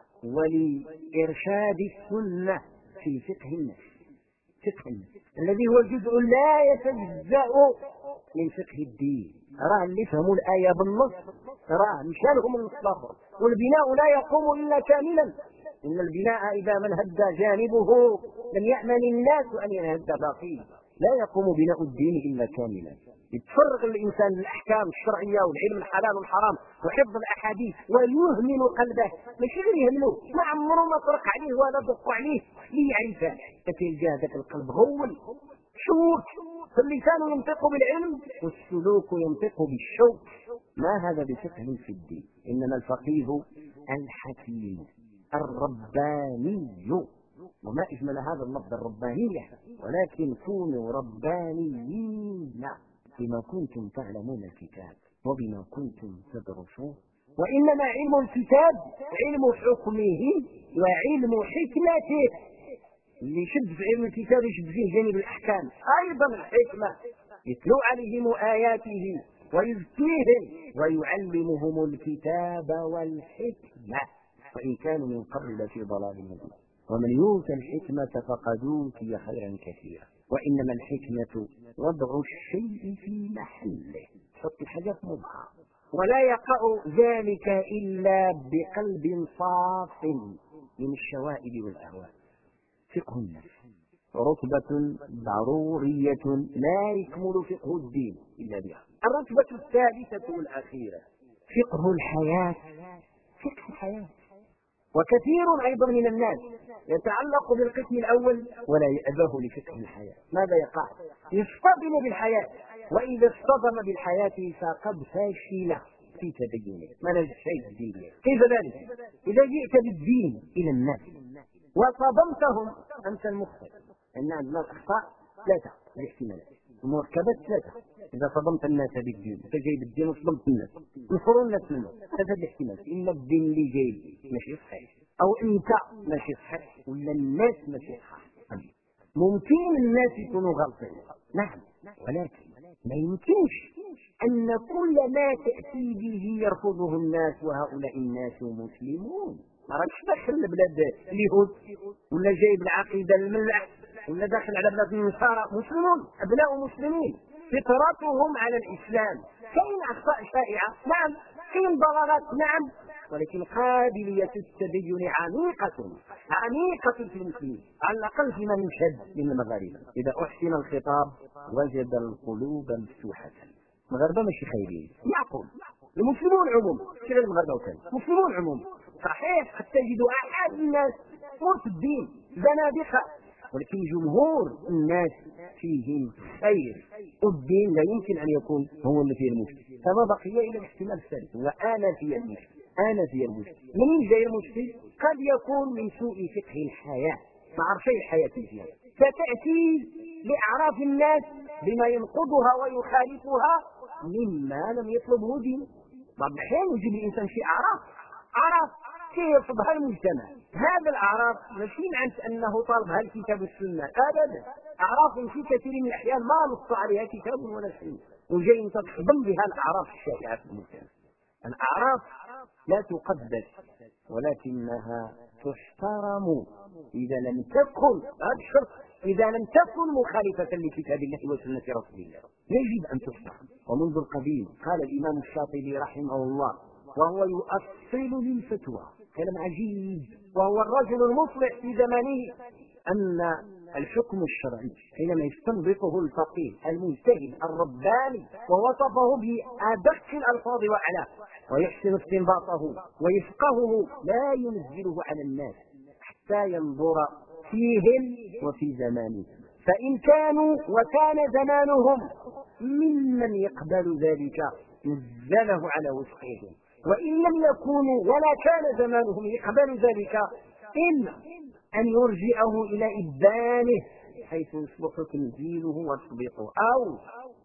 ولارشاد السنة في فقه النفس. فقه النفس الذي هو جزء لا يتجزأ من فقه الدين. راه اللي فهموا الآية بالنص راه مشى لهم النص الآخر. والبناء لا يقوم إلا كاملا. إن البناء إذا من هد جانبه لم يأمن الناس أن ينهد باقيه. لا يقوم بناء الدين إلا كاملا. يتفرغ الإنسان للأحكام الشرعية والعلم الحلال والحرام وحفظ الأحاديث ويهمل قلبه، ماشي غير يهمله، ما عمره ما طرق عليه ولا دق عليه ليعرفه. فتلقى ذاك القلب غول شوك. فاللسان ينطق بالعلم والسلوك ينطق بالشوك. ما هذا بفقه في الدين. إنما الفقيه الحكيم الرباني، وما أجمل هذا اللفظ الربانية، ولكن كونوا ربانيين بما كنتم تعلمون الكتاب وبما كنتم تدرسون. وإنما علم الكتاب علم حكمه وعلم حكمته. اللي يشد في علم الكتاب يشد فيه جانب الأحكام، أيضا الحكمة، يتلو عليهم آياته ويزكيهم ويعلمهم الكتاب والحكمة وإن كانوا من قبل لفي ضلال مبين. ومن يؤت الحكمة فقد أوتي خيرا كثيرا. وإنما الحكمة وضع الشيء في محله، حط الحاجة في موضعها. ولا يقع ذلك إلا بقلب صاف من الشوائب والأهواء. فقه النفس رتبة ضرورية لا يكمل فقه الدين إلا بها. الرتبة الثالثة والأخيرة فقه الحياة. فقه الحياة. وكثير أيضا من الناس يتعلق بالقسم الأول ولا يأبه لفقه الحياة. ماذا يقع؟ يصطدم بالحياة، وإذا اصطدم بالحياة فقد فاشل في تدينه. ما نجد شيء الدين. كيف ذلك؟ إذا جئت بالدين إلى الناس وصدمتهم أنت المخطئ. إن عندنا الأخطاء ثلاثة الاحتمالات، المركبات ثلاثة. إذا صدمت الناس بالدين، أنت جايب الدين وصدمت الناس، نفروا الناس منه. ثلاثة الاحتمالات، إما الدين اللي جايب ماشي صحيح، أو أنت ماشي صحيح، ولا الناس ماشي صحيح. ممكن الناس يكونوا غلطين، نعم، ولكن ما يمكنش أن كل ما تأتي به يرفضه الناس وهؤلاء الناس مسلمون. ما راكش داخل لبلاد اليهود ولا جايب العقيدة الملح ولا داخل على بلاد النصارى. مسلمون، أبناء مسلمين، فطرتهم على الإسلام. كاين أخطاء شائعة، نعم، كاين ضلالات، نعم، ولكن قابلية التدين عميقة في المسلمين، على الأقل فيما يشهد من المغاربة. إذا أحسن الخطاب وجد القلوب مفتوحة. المغاربة ماشي خيرين، يعقل المسلمون عموما، كذا المغاربة وكذا مسلمون عموما. صحيح قد تجد أحد الناس في الدين زنادقة، ولكن جمهور الناس فيهم خير، والدين لا يمكن أن يكون هو اللي فيه المشكل. فما بقي إلا الاحتمال الثالث وآلافية المشكل. أنا في المشكل. منين جاي المشكل؟ قد يكون من سوء فقه الحياة، ما عرف شيء الحياة فيها. ستأتي لأعراف الناس بما ينقضها ويخالفها مما لم يطلبه دين. بعض الأحيان يجي الإنسان في أعراف كيرفضها المجتمع. هذا الأعراف ماشي معنى أنه طالبها الكتاب والسنة أبدا. أعراف في كثير من الأحيان ما نص عليها كتاب ولا سنة، وجاي أنت تصدم بها الأعراف الشائعة في المجتمع. الأعراف لا تقدس ولكنها تحترم إذا لم تكن، هذا الشرط، إذا لم تكن مخالفة لكتاب الله وسنة رسول الله يجب أن تحترم. ومنذ القديم قال الإمام الشاطبي رحمه الله وهو يؤصل للفتوى كلام عجيب، وهو الرجل المصلح في زمانه، أن الحكم الشرعي حينما يستنبطه الفقيه المجتهد الرباني ووصفه بأدق الألفاظ وأعلاه ويحسن استنباطه ويفقهه لا ينزله على الناس حتى ينظر فيهم وفي زمانهم، فإن كانوا وكان زمانهم ممن يقبل ذلك نزله على وفقهم، وإن لم يكونوا ولا كان زمانهم يقبل ذلك إما أن يرجعه إلى إبانه حيث يصبح تنزيله وتطبيقه، أو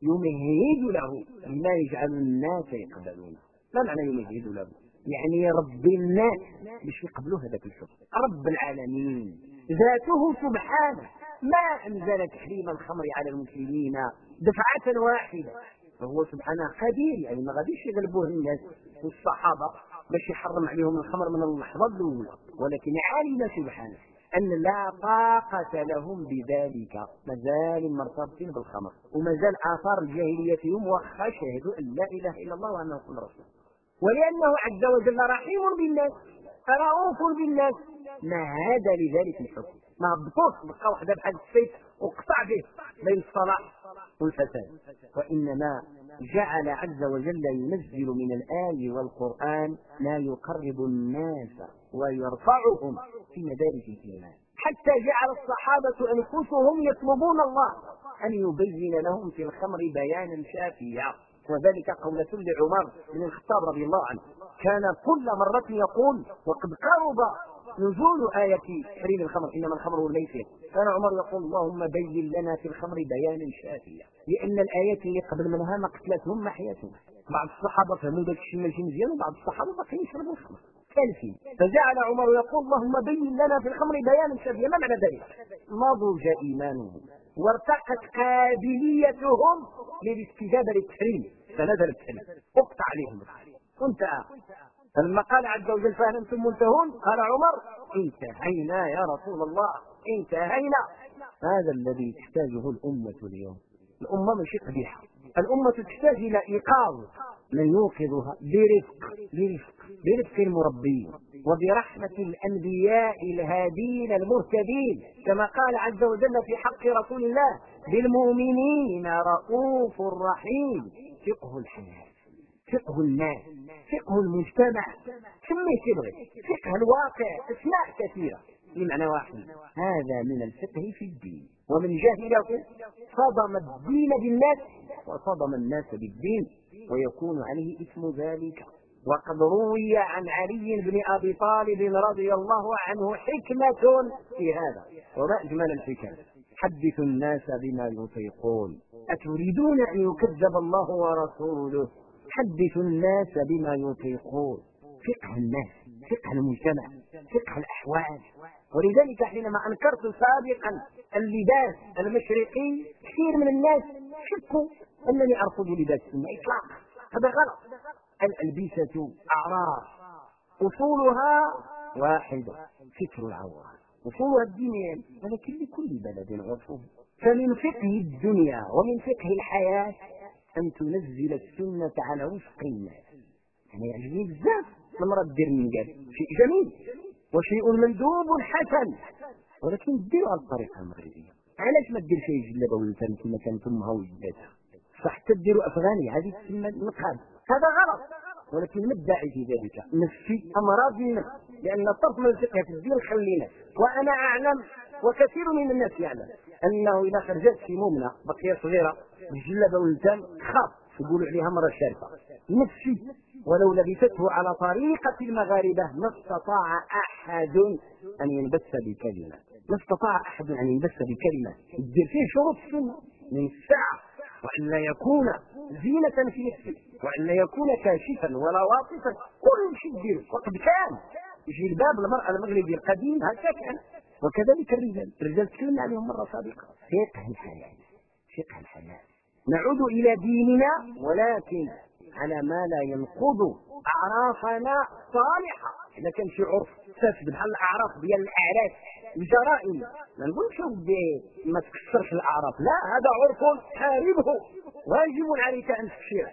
يمهد له بما يجعل الناس يقبلونه. ما معنى يمهد له؟ يعني يربي الناس باش يقبلوا هذاك الحكم. رب العالمين ذاته سبحانه ما أنزل تحريم الخمر على المسلمين دفعة واحدة، فهو سبحانه قدير، يعني ما غاديش يغلبوه الناس والصحابة باش يحرم عليهم الخمر من اللحظة الأولى، ولكن علم سبحانه أن لا طاقة لهم بذلك، مازال مرتبطين بالخمر ومازال آثار الجاهلية فيهم وخا شهدوا أن لا إله إلا الله وأنه محمد رسول الله، ولأنه عز وجل رحيم بالناس رؤوف بالناس مهد لذلك الحكم، ما هبطوش بقى واحدة بحال السيف وقطع به بين الصلاح والفساد، وإنما جعل عز وجل ينزل من الآي والقرآن ما يقرب الناس ويرفعهم في مدارج الإيمان، حتى جعل الصحابة أنفسهم يطلبون الله أن يبين لهم في الخمر بيانا شافيا، وذلك قولة لعمر بن الخطاب رضي الله عنه، كان كل مرة يقول وقد قرب نزول آية تحريم الخمر إنما الخمر والميسر، كان عمر يقول اللهم بين لنا في الخمر بيانا شافيا، لأن الآيات اللي قبل منها ما قتلتهم ما حياتهم. بعض الصحابة فهموا ذلك الشيء ماشي مزيان، وبعض الصحابة باقيين يشربوا الخمر كالفين، فجعل عمر يقول اللهم بين لنا في الخمر بيانا شافيا. ما معنى ذلك؟ نضج إيمانهم وارتقت قابليتهم للاستجابة للتحريم، فنزل التحريم اقطع عليهم وانتهى. فلما قال عز وجل فهل انتم منتهون قال عمر انتهينا يا رسول الله انتهينا. هذا الذي تحتاجه الأمة اليوم. الأمة مش قبيحة، الأمة تحتاج إلى إيقاظ من يوقظها برفق المربين وبرحمة الأنبياء الهادين المهتدين، كما قال عز وجل في حق رسول الله بالمؤمنين رؤوف رحيم. فقه الحياة، فقه الناس، فقه المجتمع، سميه تبغي، فقه الواقع، أسماء كثيرة بمعنى واحد. هذا من الفقه في الدين، ومن جهله صدم الدين بالناس وصدم الناس بالدين ويكون عليه اسم ذلك. وقد روي عن علي بن أبي طالب رضي الله عنه حكمة في هذا، وما أجمل الحكم. حدثوا الناس بما يطيقون أتريدون أن يكذب الله ورسوله؟ حدثوا الناس بما يطيقون. فقه الناس، فقه المجتمع، فقه الأحوال. ولذلك حينما أنكرت سابقا اللباس المشرقي كثير من الناس شكوا أنني أرفض لباس السنة إطلاقا، هذا غلط. الألبسة أعراف أصولها واحدة، ستر العورة، أصولها الدينية، ولكن لكل بلد عرفه. فمن فقه الدنيا ومن فقه الحياة أن تنزل السنة على وفق الناس. يعني يعجبني بزاف المرأة دير من قال شيء جميل وشيء مندوب حسن، ولكن ديروا على الطريقة المغربية. علاش ما دير شيء جلابة ولتان كما كانت أمها وجداتها؟ صح تديروا أفغاني هذه تسمى النقاب، هذا غلط، ولكن ما الداعي في ذلك؟ نفي أمراض النفس، لأن الطرف من الفقه في الدين خلينا. وأنا أعلم وكثير من الناس يعلم أنه إذا خرجت في مؤمنة بقية صغيرة بالجلابة واللتان خاف يقولوا عليها مرة شارفة، نفسي ولو لبسته على طريقة المغاربة ما استطاع أحد أن ينبث بكلمة، ما استطاع أحد أن ينبث بكلمة يدير فيه شروط السنة من الساعة، وأن لا يكون زينة في نفسه، وأن لا يكون كاشفا ولا واطفا، كل شيء يدير. وقد كان يجي الباب المرأة المغربي القديم هكذا كان، وكذلك الرجال تكلمنا عليهم مرة سابقة. فقه الحياة، فقه الحياة. نعود إلى ديننا ولكن على ما لا ينقض أعرافنا صالحة. إذا كان شي عرف فاسد بحال الأعراف ديال الأعراف الجرائم، ما نقولش ما تكسرش الأعراف، لا، هذا عرف حاربه، واجب عليك أن تكسره،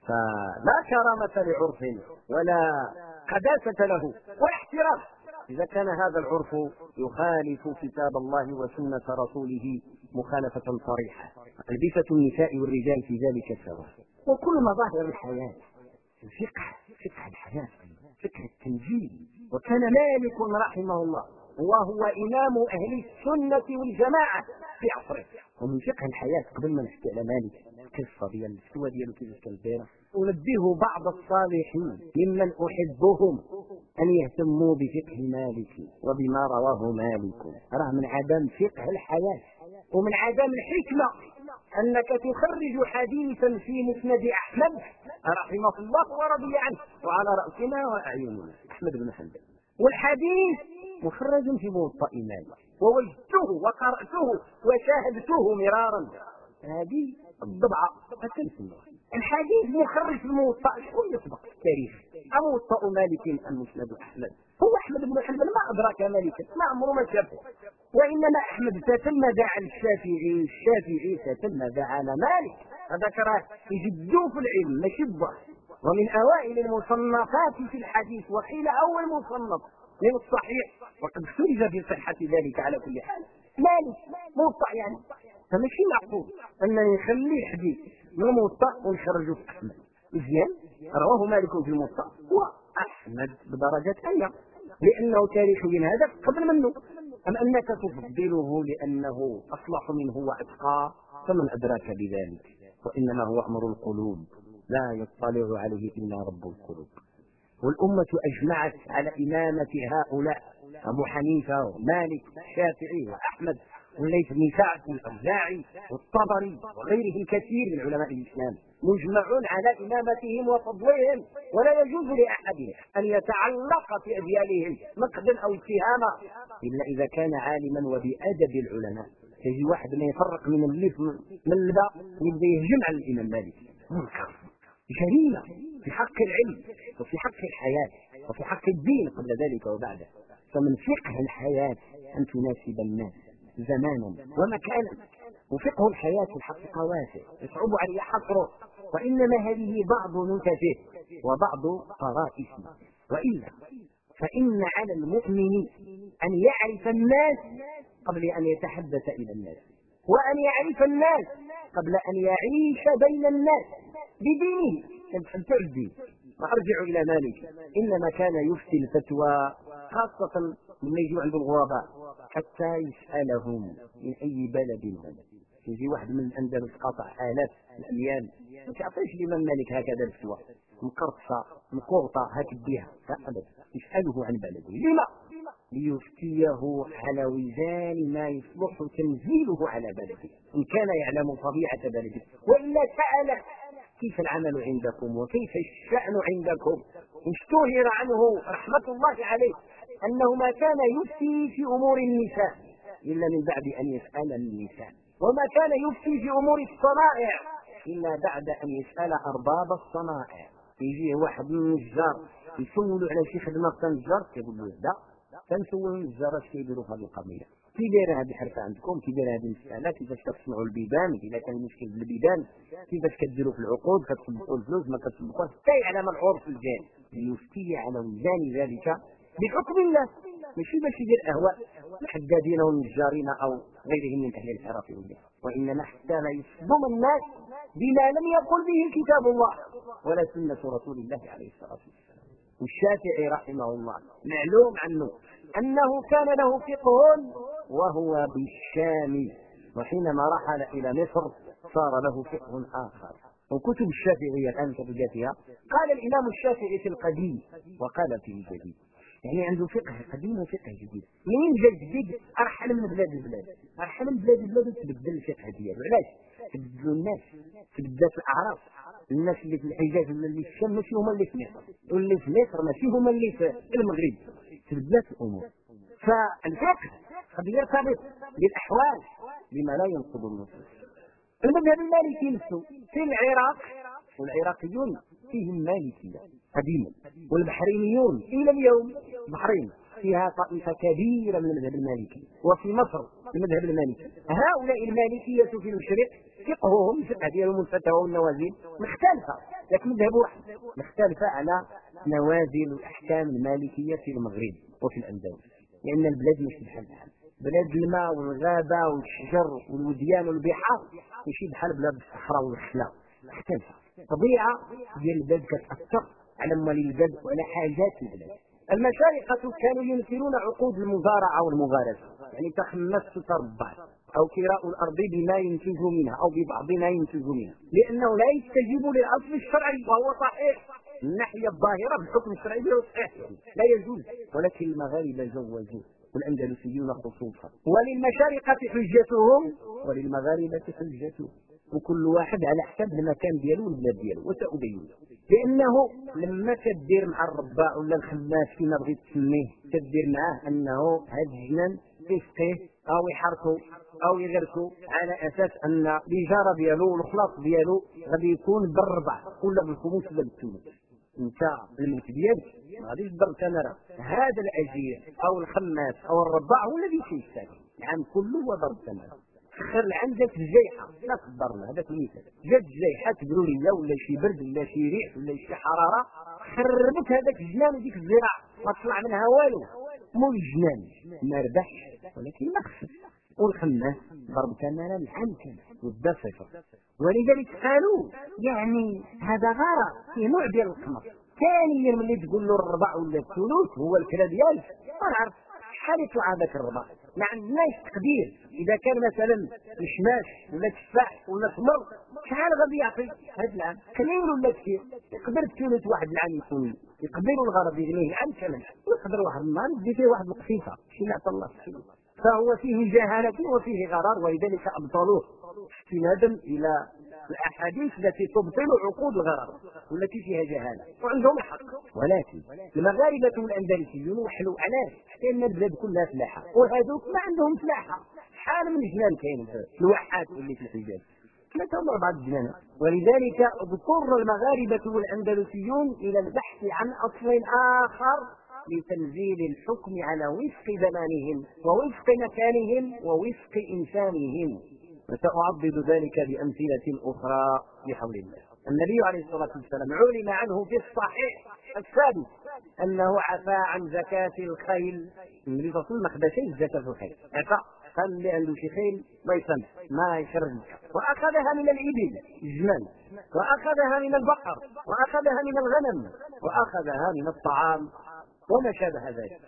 فلا كرامة لعرف ولا قداسة له ولا احترام إذا كان هذا العرف يخالف كتاب الله وسنة رسوله مخالفة صريحة. ألبسة النساء والرجال في ذلك سواء. وكل مظاهر الحياة الفقه، فقه الحياة، فقه التنزيل. وكان مالك رحمه الله وهو إمام أهل السنة والجماعة في عصره. ومن فقه الحياة قبل ما نحكي على مالك القصة ديال الاستوى ديالو كيفاش كان داير، أنبه بعض الصالحين ممن أحبهم أن يهتموا بفقه مالك وبما رواه مالك. راه من عدم فقه الحياة ومن عدم الحكمة أنك تخرج حديثا في مسند أحمد رحمه الله ورضي عنه، وعلى رأسنا وأعيننا أحمد بن حنبل، والحديث مخرج في موطأ مالك ووجدته وقرأته وشاهدته مرارا. هذه الضبعة أتنسوا الحديث مخرج في الموطأ. شكون يسبق في التاريخ؟ موطأ مالك أم مسند أحمد؟ هو أحمد بن حنبل ما أدرك مالكا، ما عمره ما شافه، وإنما أحمد تتلمذ على الشافعي، الشافعي تتلمذ على مالك. فذكر يجدوا في العلم ماشي الضعف. ومن أوائل المصنفات في الحديث وقيل أول مصنف من الصحيح، وقد اختلف في صحة ذلك على كل حال، مالك موطأ يعني. فماشي معقول أنني نخلي حديث من الموطأ ونخرجه في أحمد. مزيان رواه مالك في الموطأ وأحمد بدرجة أعلى لأنه تاريخيا هذا قبل منه. أم أنك تفضله لأنه أصلح منه وأتقى، فمن أدراك بذلك؟ وإنما هو أمر القلوب لا يطلع عليه إلا رب القلوب. والأمة أجمعت على إمامة هؤلاء أبو حنيفة ومالك والشافعي وأحمد والليث بن سعد والأوزاعي والطبري وغيرهم كثير من علماء الإسلام، مجمعون على إمامتهم وفضلهم، ولا يجوز لأحد أن يتعلق في أديانهم نقدا أو اتهاما إلا إذا كان عالما وبأدب العلماء. يجي واحد ما يفرق من اللف من الباء يبدا يهجم على الإمام مالك، جريمة في حق العلم وفي حق الحياة وفي حق الدين قبل ذلك وبعده. فمن فقه الحياة أن تناسب الناس زمانا ومكانا. وفقه الحياة الحقيقة واسع يصعب عليه حصره، وإنما هذه بعض نكته وبعض طرائفه. وإلا فإن على المؤمن أن يعرف الناس قبل أن يتحدث إلى الناس، وأن يعرف الناس قبل أن يعيش بين الناس بدينه. كنت الدين وأرجع إلى مالك، إنما كان يفتي الفتوى خاصة لما يجوا عند الغرباء حتى يسألهم من أي بلد هم. يجي واحد من الأندلس قاطع آلاف الأميال ما تعطيش الإمام مالك هكذا الفتوى مقرطصة مقرطة هكذا بها، لا أبدا، يسأله عن بلده. لما؟ ليفتيه على وزان ما يصلح تنزيله على بلده إن كان يعلم طبيعة بلده. وإلا سأل كيف العمل عندكم وكيف الشأن عندكم. اشتهر عنه رحمة الله عليه أنه ما كان يفتي في أمور النساء إلا من بعد أن يسأل النساء، وما كان يفتي في أمور الصنائع إلا بعد أن يسأل أرباب الصنائع. يجيه واحد من النجار يسولوا على شي خدمة في النجار كيقول له لا، كنسولوا النجار اش كيديروا في هذه القضية، كي دايره هذه الحرفة عندكم، كي دايره هذه المسألة، كيفاش كتصنعوا البيبان، إذا كان مشكل بالبيبان كيفاش كديروا في العقود، كتصبحوا الفلوس ما كتصبحوش، حتى يعلم العرف الجاري ليفتي على وزان ذلك بحكم الله، ماشي باش يدير أهواء الحدادين والنجارين أو غيرهم من أهل الحرف والله. وإنما حتى لا يصدم الناس بما لم يقل به كتاب الله ولا سنة رسول الله عليه الصلاة والسلام. والشافعي رحمه الله معلوم عنه أنه كان له فقه وهو بالشام، وحينما رحل إلى مصر صار له فقه آخر وكتب الشافعية الآن تجدها. قال الإمام الشافعي في القديم وقال في الجديد، يعني عنده فقه قديم وفقه جديد. منين جا الجديد؟ أرحل من بلاد البلاد، أرحل من بلاد البلاد وتبدل الفقه ديالو. علاش؟ تبدلوا الناس، تبدلت الأعراف. الناس اللي في الحجاز ولا اللي في الشام ماشي هما اللي في مصر، واللي في مصر ماشي هما اللي في المغرب. تبدلت الأمور. فالفقه قد يرتبط بالأحوال بما لا ينقض النصوص. المذهب المالكي نفسه في العراق، والعراقيون فيهم مالكية قديما، والبحرينيون إلى اليوم البحرين فيها طائفة كبيرة من المذهب المالكي، وفي مصر المذهب المالكي. هؤلاء المالكية في المشرق فقههم الفقه ديالهم الفتاوى والنوازل مختلفة، لكن مذهب واحد مختلفة على نوازل الأحكام المالكية في المغرب وفي الأندلس، لأن البلاد مش بحال بحال. بلاد الماء والغابة والشجر والوديان والبحار ماشي بحال بلاد الصحراء والخلا، مختلفة. طبيعة ديال البلاد كتأثر على أموال البلاد وعلى حاجات البلاد. المشارقة كانوا ينكرون عقود المزارعة والمغارسة، يعني تخمس تربع أو كراء الأرض بما ينتج منها أو ببعض ما ينتج منها، لأنه لا يستجيب للأصل الشرعي وهو صحيح من الناحية الظاهرة بالحكم الشرعي صحيح لا يجوز، ولكن المغاربة جوزوه والأندلسيون خصوصا. وللمشارقة حجتهم وللمغاربة حجتهم، وكل واحد على حسب المكان ديالو والبلاد ديالو. وسأبين لأنه لما تدير مع الرباع ولا الخماس كما بغيت تسميه، تدير معاه أنه هذا الجنان يسقيه أو يحرقه أو يغرسه على أساس أن الإجارة ديالو والخلاص ديالو غادي يكون بالربع ولا بالخمس ولا بالثلث. انت الملك ديالك ما غاديش تضر ثمره، هذا الاجير او الخماس او الرباع هو الذي سيستاهل العام كله وضرب ثمره. خير عندك الجيحه لا تضر له، هذاك المثال جات الجيحه تبروليه ولا شي برد ولا شي ريح ولا شي حراره خربت هذاك الجنان وديك الزراعه ما طلع منها والو. مو الجنان ما ربحش ولكن ما خسر، والخماس ضرب ثمره العام كامل ودا صفر. ولذلك قالوا يعني هذا غرض في نوع ديال القمر. ثانيا ملي تقول له الربع ولا الثلث هو الكلا ديالك ما نعرف شحال يطلع هذاك الربع، ما عندناش تقدير. اذا كان مثلا مشماش ولا تفاح ولا تمر شحال غادي يعطي هذا العام؟ قليل ولا كثير؟ يقدر الثلث واحد العام يكون يقبل الغرض يغنيه العام كامل، ويقدر واحد النهار يدي فيه واحد القصيصه شي نعطى الله السلام. فهو فيه جهالة وفيه غرار، ولذلك أبطلوه استنادا إلى الأحاديث التي تبطل عقود الغرر والتي فيها جهالة وعندهم حق. ولكن المغاربة والأندلسيون وحلوا علاش؟ لأن البلاد كلها فلاحة وهذوك ما عندهم فلاحة. شحال من جنان كاين في الواحات اللي في الحجاز، 3 ولا 4 جنانات. ولذلك اضطر المغاربة والأندلسيون إلى البحث عن أصل آخر لتنزيل الحكم على وفق زمانهم ووفق مكانهم ووفق إنسانهم. وسأعضد ذلك بأمثلة أخرى بحول الله. النبي عليه الصلاة والسلام علم عنه في الصحيح الثابت أنه عفى عن زكاة الخيل. النبي صلى الله عليه وسلم ما خدا شيء زكاة الخيل، عفى، قال اللي عنده شي خيل ما يسمح ما يشرب، وأخذها من الإبل الجمال، وأخذها من البقر، وأخذها من الغنم، وأخذها من الطعام وما شابه ذلك،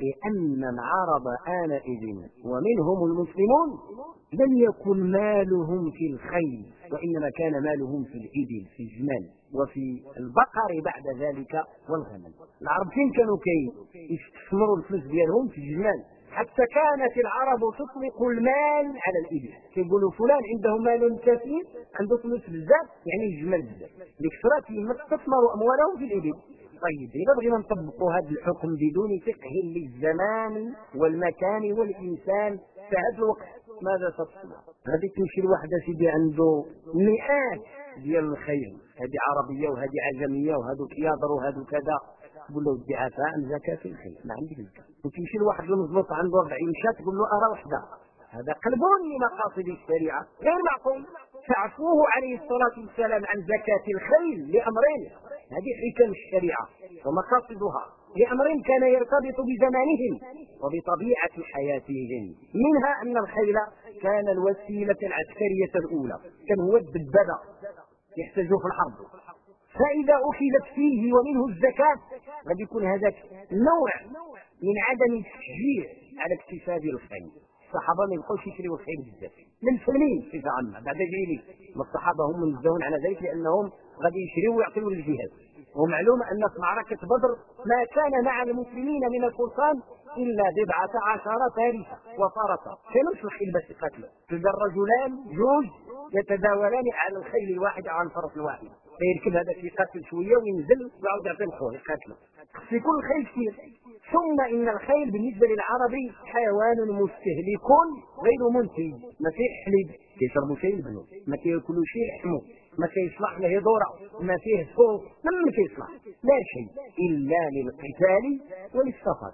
لأن العرب آنئذ ومنهم المسلمون لم يكن مالهم في الخيل، وإنما كان مالهم في الإبل في الجمال وفي البقر بعد ذلك والغنم. العرب فين كانوا يستثمروا الفلوس ديالهم في الجمال، حتى كانت العرب تطلق المال على الإبل، يقولوا فلان عنده مال كثير عنده فلوس بزاف يعني الجمال بزاف، لكثرة ما استثمروا أموالهم في الإبل. طيب إذا بغينا نطبقوا هذا الحكم بدون فقه للزمان والمكان والإنسان في هذا الوقت ماذا تصنع؟ غادي تمشي لواحد سيدي عنده مئات ديال الخيل، هذه عربية وهذه عجمية وهذوك ياضر وهذو كذا، تقول له ادي عفاء عن زكاة الخيل ما عندك زكاة. وتمشي لواحد المزلط عنده 40 شاة تقول له أرى وحدة، هذا قلب لمقاصد الشريعة غير معقول. فعفوه عليه الصلاة والسلام عن زكاة الخيل لأمرين، هذه حكم الشريعة ومقاصدها، لأمر كان يرتبط بزمانهم وبطبيعة حياتهم. منها أن الخيل كان الوسيلة العسكرية الأولى، كان هو الدبابة يحتاجه في الحرب، فإذا أخذت فيه ومنه الزكاة قد يكون هذا نوع من عدم التشجيع على اكتساب الخيل. الصحابه ما يبقاوش يشريوا الخيل بزاف للفلين بصفه عامه. بعد جايين الصحابه هم منزهون على ذلك لانهم غادي يشريوا ويعطيوا للجهاد. ومعلوم ان في معركه بدر ما كان مع المسلمين من الفرسان الا 17 فارسا وفرسا، كانوا في الخيل باش يقاتلوا. تلقى الرجلان جوج يتداولان على الخيل الواحد او على الفرس الواحد، فيركب هذاك يقاتل شويه وينزل ويعاود يعطي الخوه يقاتلوا. في كل خيل كثير. ثم ان الخيل بالنسبه للعربي حيوان مستهلك غير منتج، ما فيه حليب كيشربوا شيء يلبنوا، ما كياكلوا شيء يحموا، ما كيصلح له ذره، ما فيه فوق، ما كيصلح لا شيء الا للقتال وللسفر.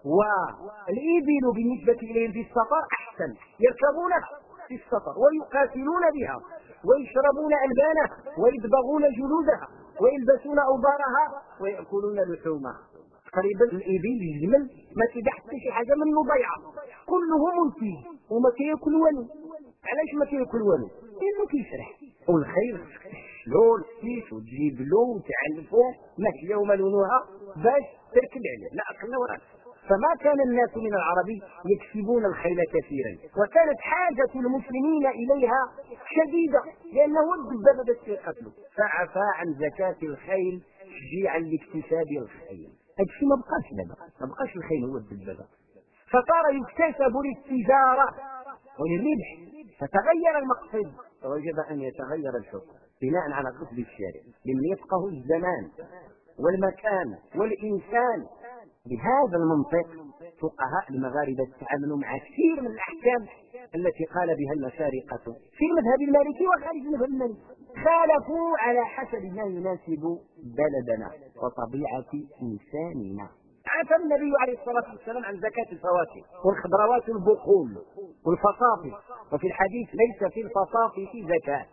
والإبل بالنسبة إليهم في السفر أحسن، يركبونها في السفر ويقاتلون بها ويشربون ألبانها ويدبغون جلودها ويلبسون أوبارها ويأكلون لحومها. تقريبا الإبل الجمل ما كيدع حتى شي حاجة منه ضيعة، كله منتج وما كياكل والو. علاش ما كياكل والو؟ لأنه كيسرح. والخير تشلو الكيس وتجيب له وتعلفوه ماشيه وملونوها باش تركب عليه، لا أقل ولا أكثر. فما كان الناس من العرب يكسبون الخيل كثيرا، وكانت حاجة المسلمين إليها شديدة لأنه الدبابة بس يقتلوا، فعفى عن زكاة الخيل تشجيعا لاكتساب الخيل. هادشي ما بقاش دابا، ما بقاش الخيل هو الدبابة، فصار يكتسب للتجارة وللربح، فتغير المقصد فوجب أن يتغير الحكم بناء على قصد الشارع لمن يفقه الزمان والمكان والإنسان. بهذا المنطق فقهاء المغاربة تعاملوا مع كثير من الأحكام التي قال بها المشارقة في المذهب المالكي وخارج المذهب المالكي، خالفوا على حسب ما يناسب بلدنا وطبيعة إنساننا. عفى النبي عليه الصلاة والسلام عن زكاة الفواكه والخضروات والبقول والفصافي، وفي الحديث ليس في الفصافي زكاة.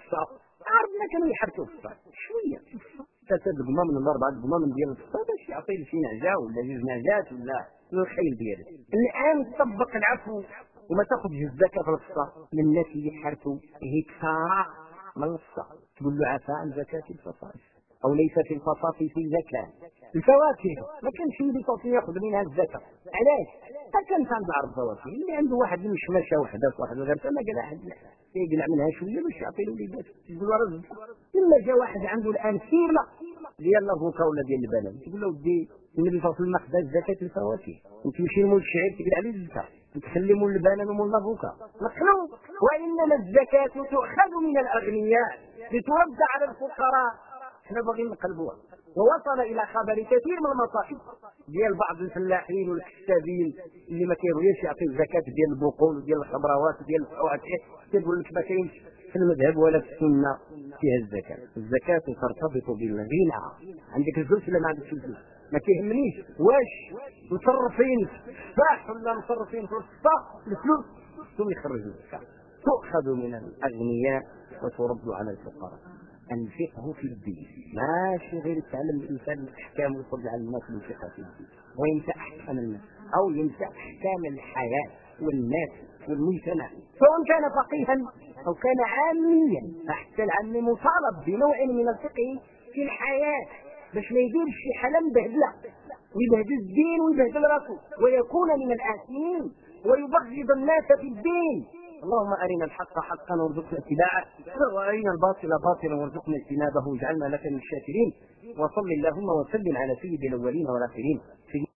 عرفنا كانوا يحركوا في الصلاة شوية تسد ضمان من الأربعة ضمان ديال الصلاة باش يعطي لشي نعجة ولا جوج نعجات ولا الخيل ديالك. الآن طبق العفو وما تاخذش الزكاة في القصة للناس اللي يحركوا هكتار من القصة، تقول له عفا عن زكاة الفصافي أو ليس في الفصافي في زكاة. الفواكه ما كانش اللي بيطوطي ياخذ منها الزكاة، علاش؟ كان عند عرض الفواكه اللي عنده واحد المشمشة وحده في واحد الغرفة ما قال أحد يقلع منها شويه باش يعطي له وليدات يقول له رزق. الا جا واحد عنده الان كيله ديال الافوكا ولا ديال البنان تقول له ودي النبي صلى الله عليه وسلم خدا زكاه الفواكه، وتمشي لمول الشعير تقلع عليه الزكاه، وتخلي مول البنان ومول الافوكا مخلو. وانما الزكاه تؤخذ من الاغنياء لترد على الفقراء. احنا باغيين نقلبوها. ووصل الى خبر كثير من المصائب ديال بعض الفلاحين والكتابين اللي ما كيبغيوش يعطيو الزكاه ديال البقول وديال الخضروات وديال الفواكه، كيقول لك ما كاينش في المذهب ولا في السنه فيها الزكاه. الزكاه ترتبط بالغنى. عندك الفلوس ولا ما عندكش الفلوس؟ ما كيهمنيش واش مصرفين صح ولا مصرفين في الصح، الفلوس ثم يخرجوا الزكاه. تؤخذ من الاغنياء وترد على الفقراء. الفقه في الدين ماشي غير تعلم الانسان الاحكام ويصلي على الناس بالفقه في الدين وينسى احكام الناس او ينسى احكام الحياه والناس والمجتمع، سواء كان فقيها او كان عاميا. حتى العامي مطالب بنوع من الفقه في الحياه باش ما يديرش شي حاله مبهدله ويبهدل الدين ويبهدل راسه ويكون من الآثمين ويبغض الناس في الدين. اللهم أرنا الحق حقا وارزقنا اتباعه، وأرنا الباطل باطلا وارزقنا اجتنابه واجعلنا لك من الشاكرين. وصل اللهم وسلم على سيد الأولين والآخرين.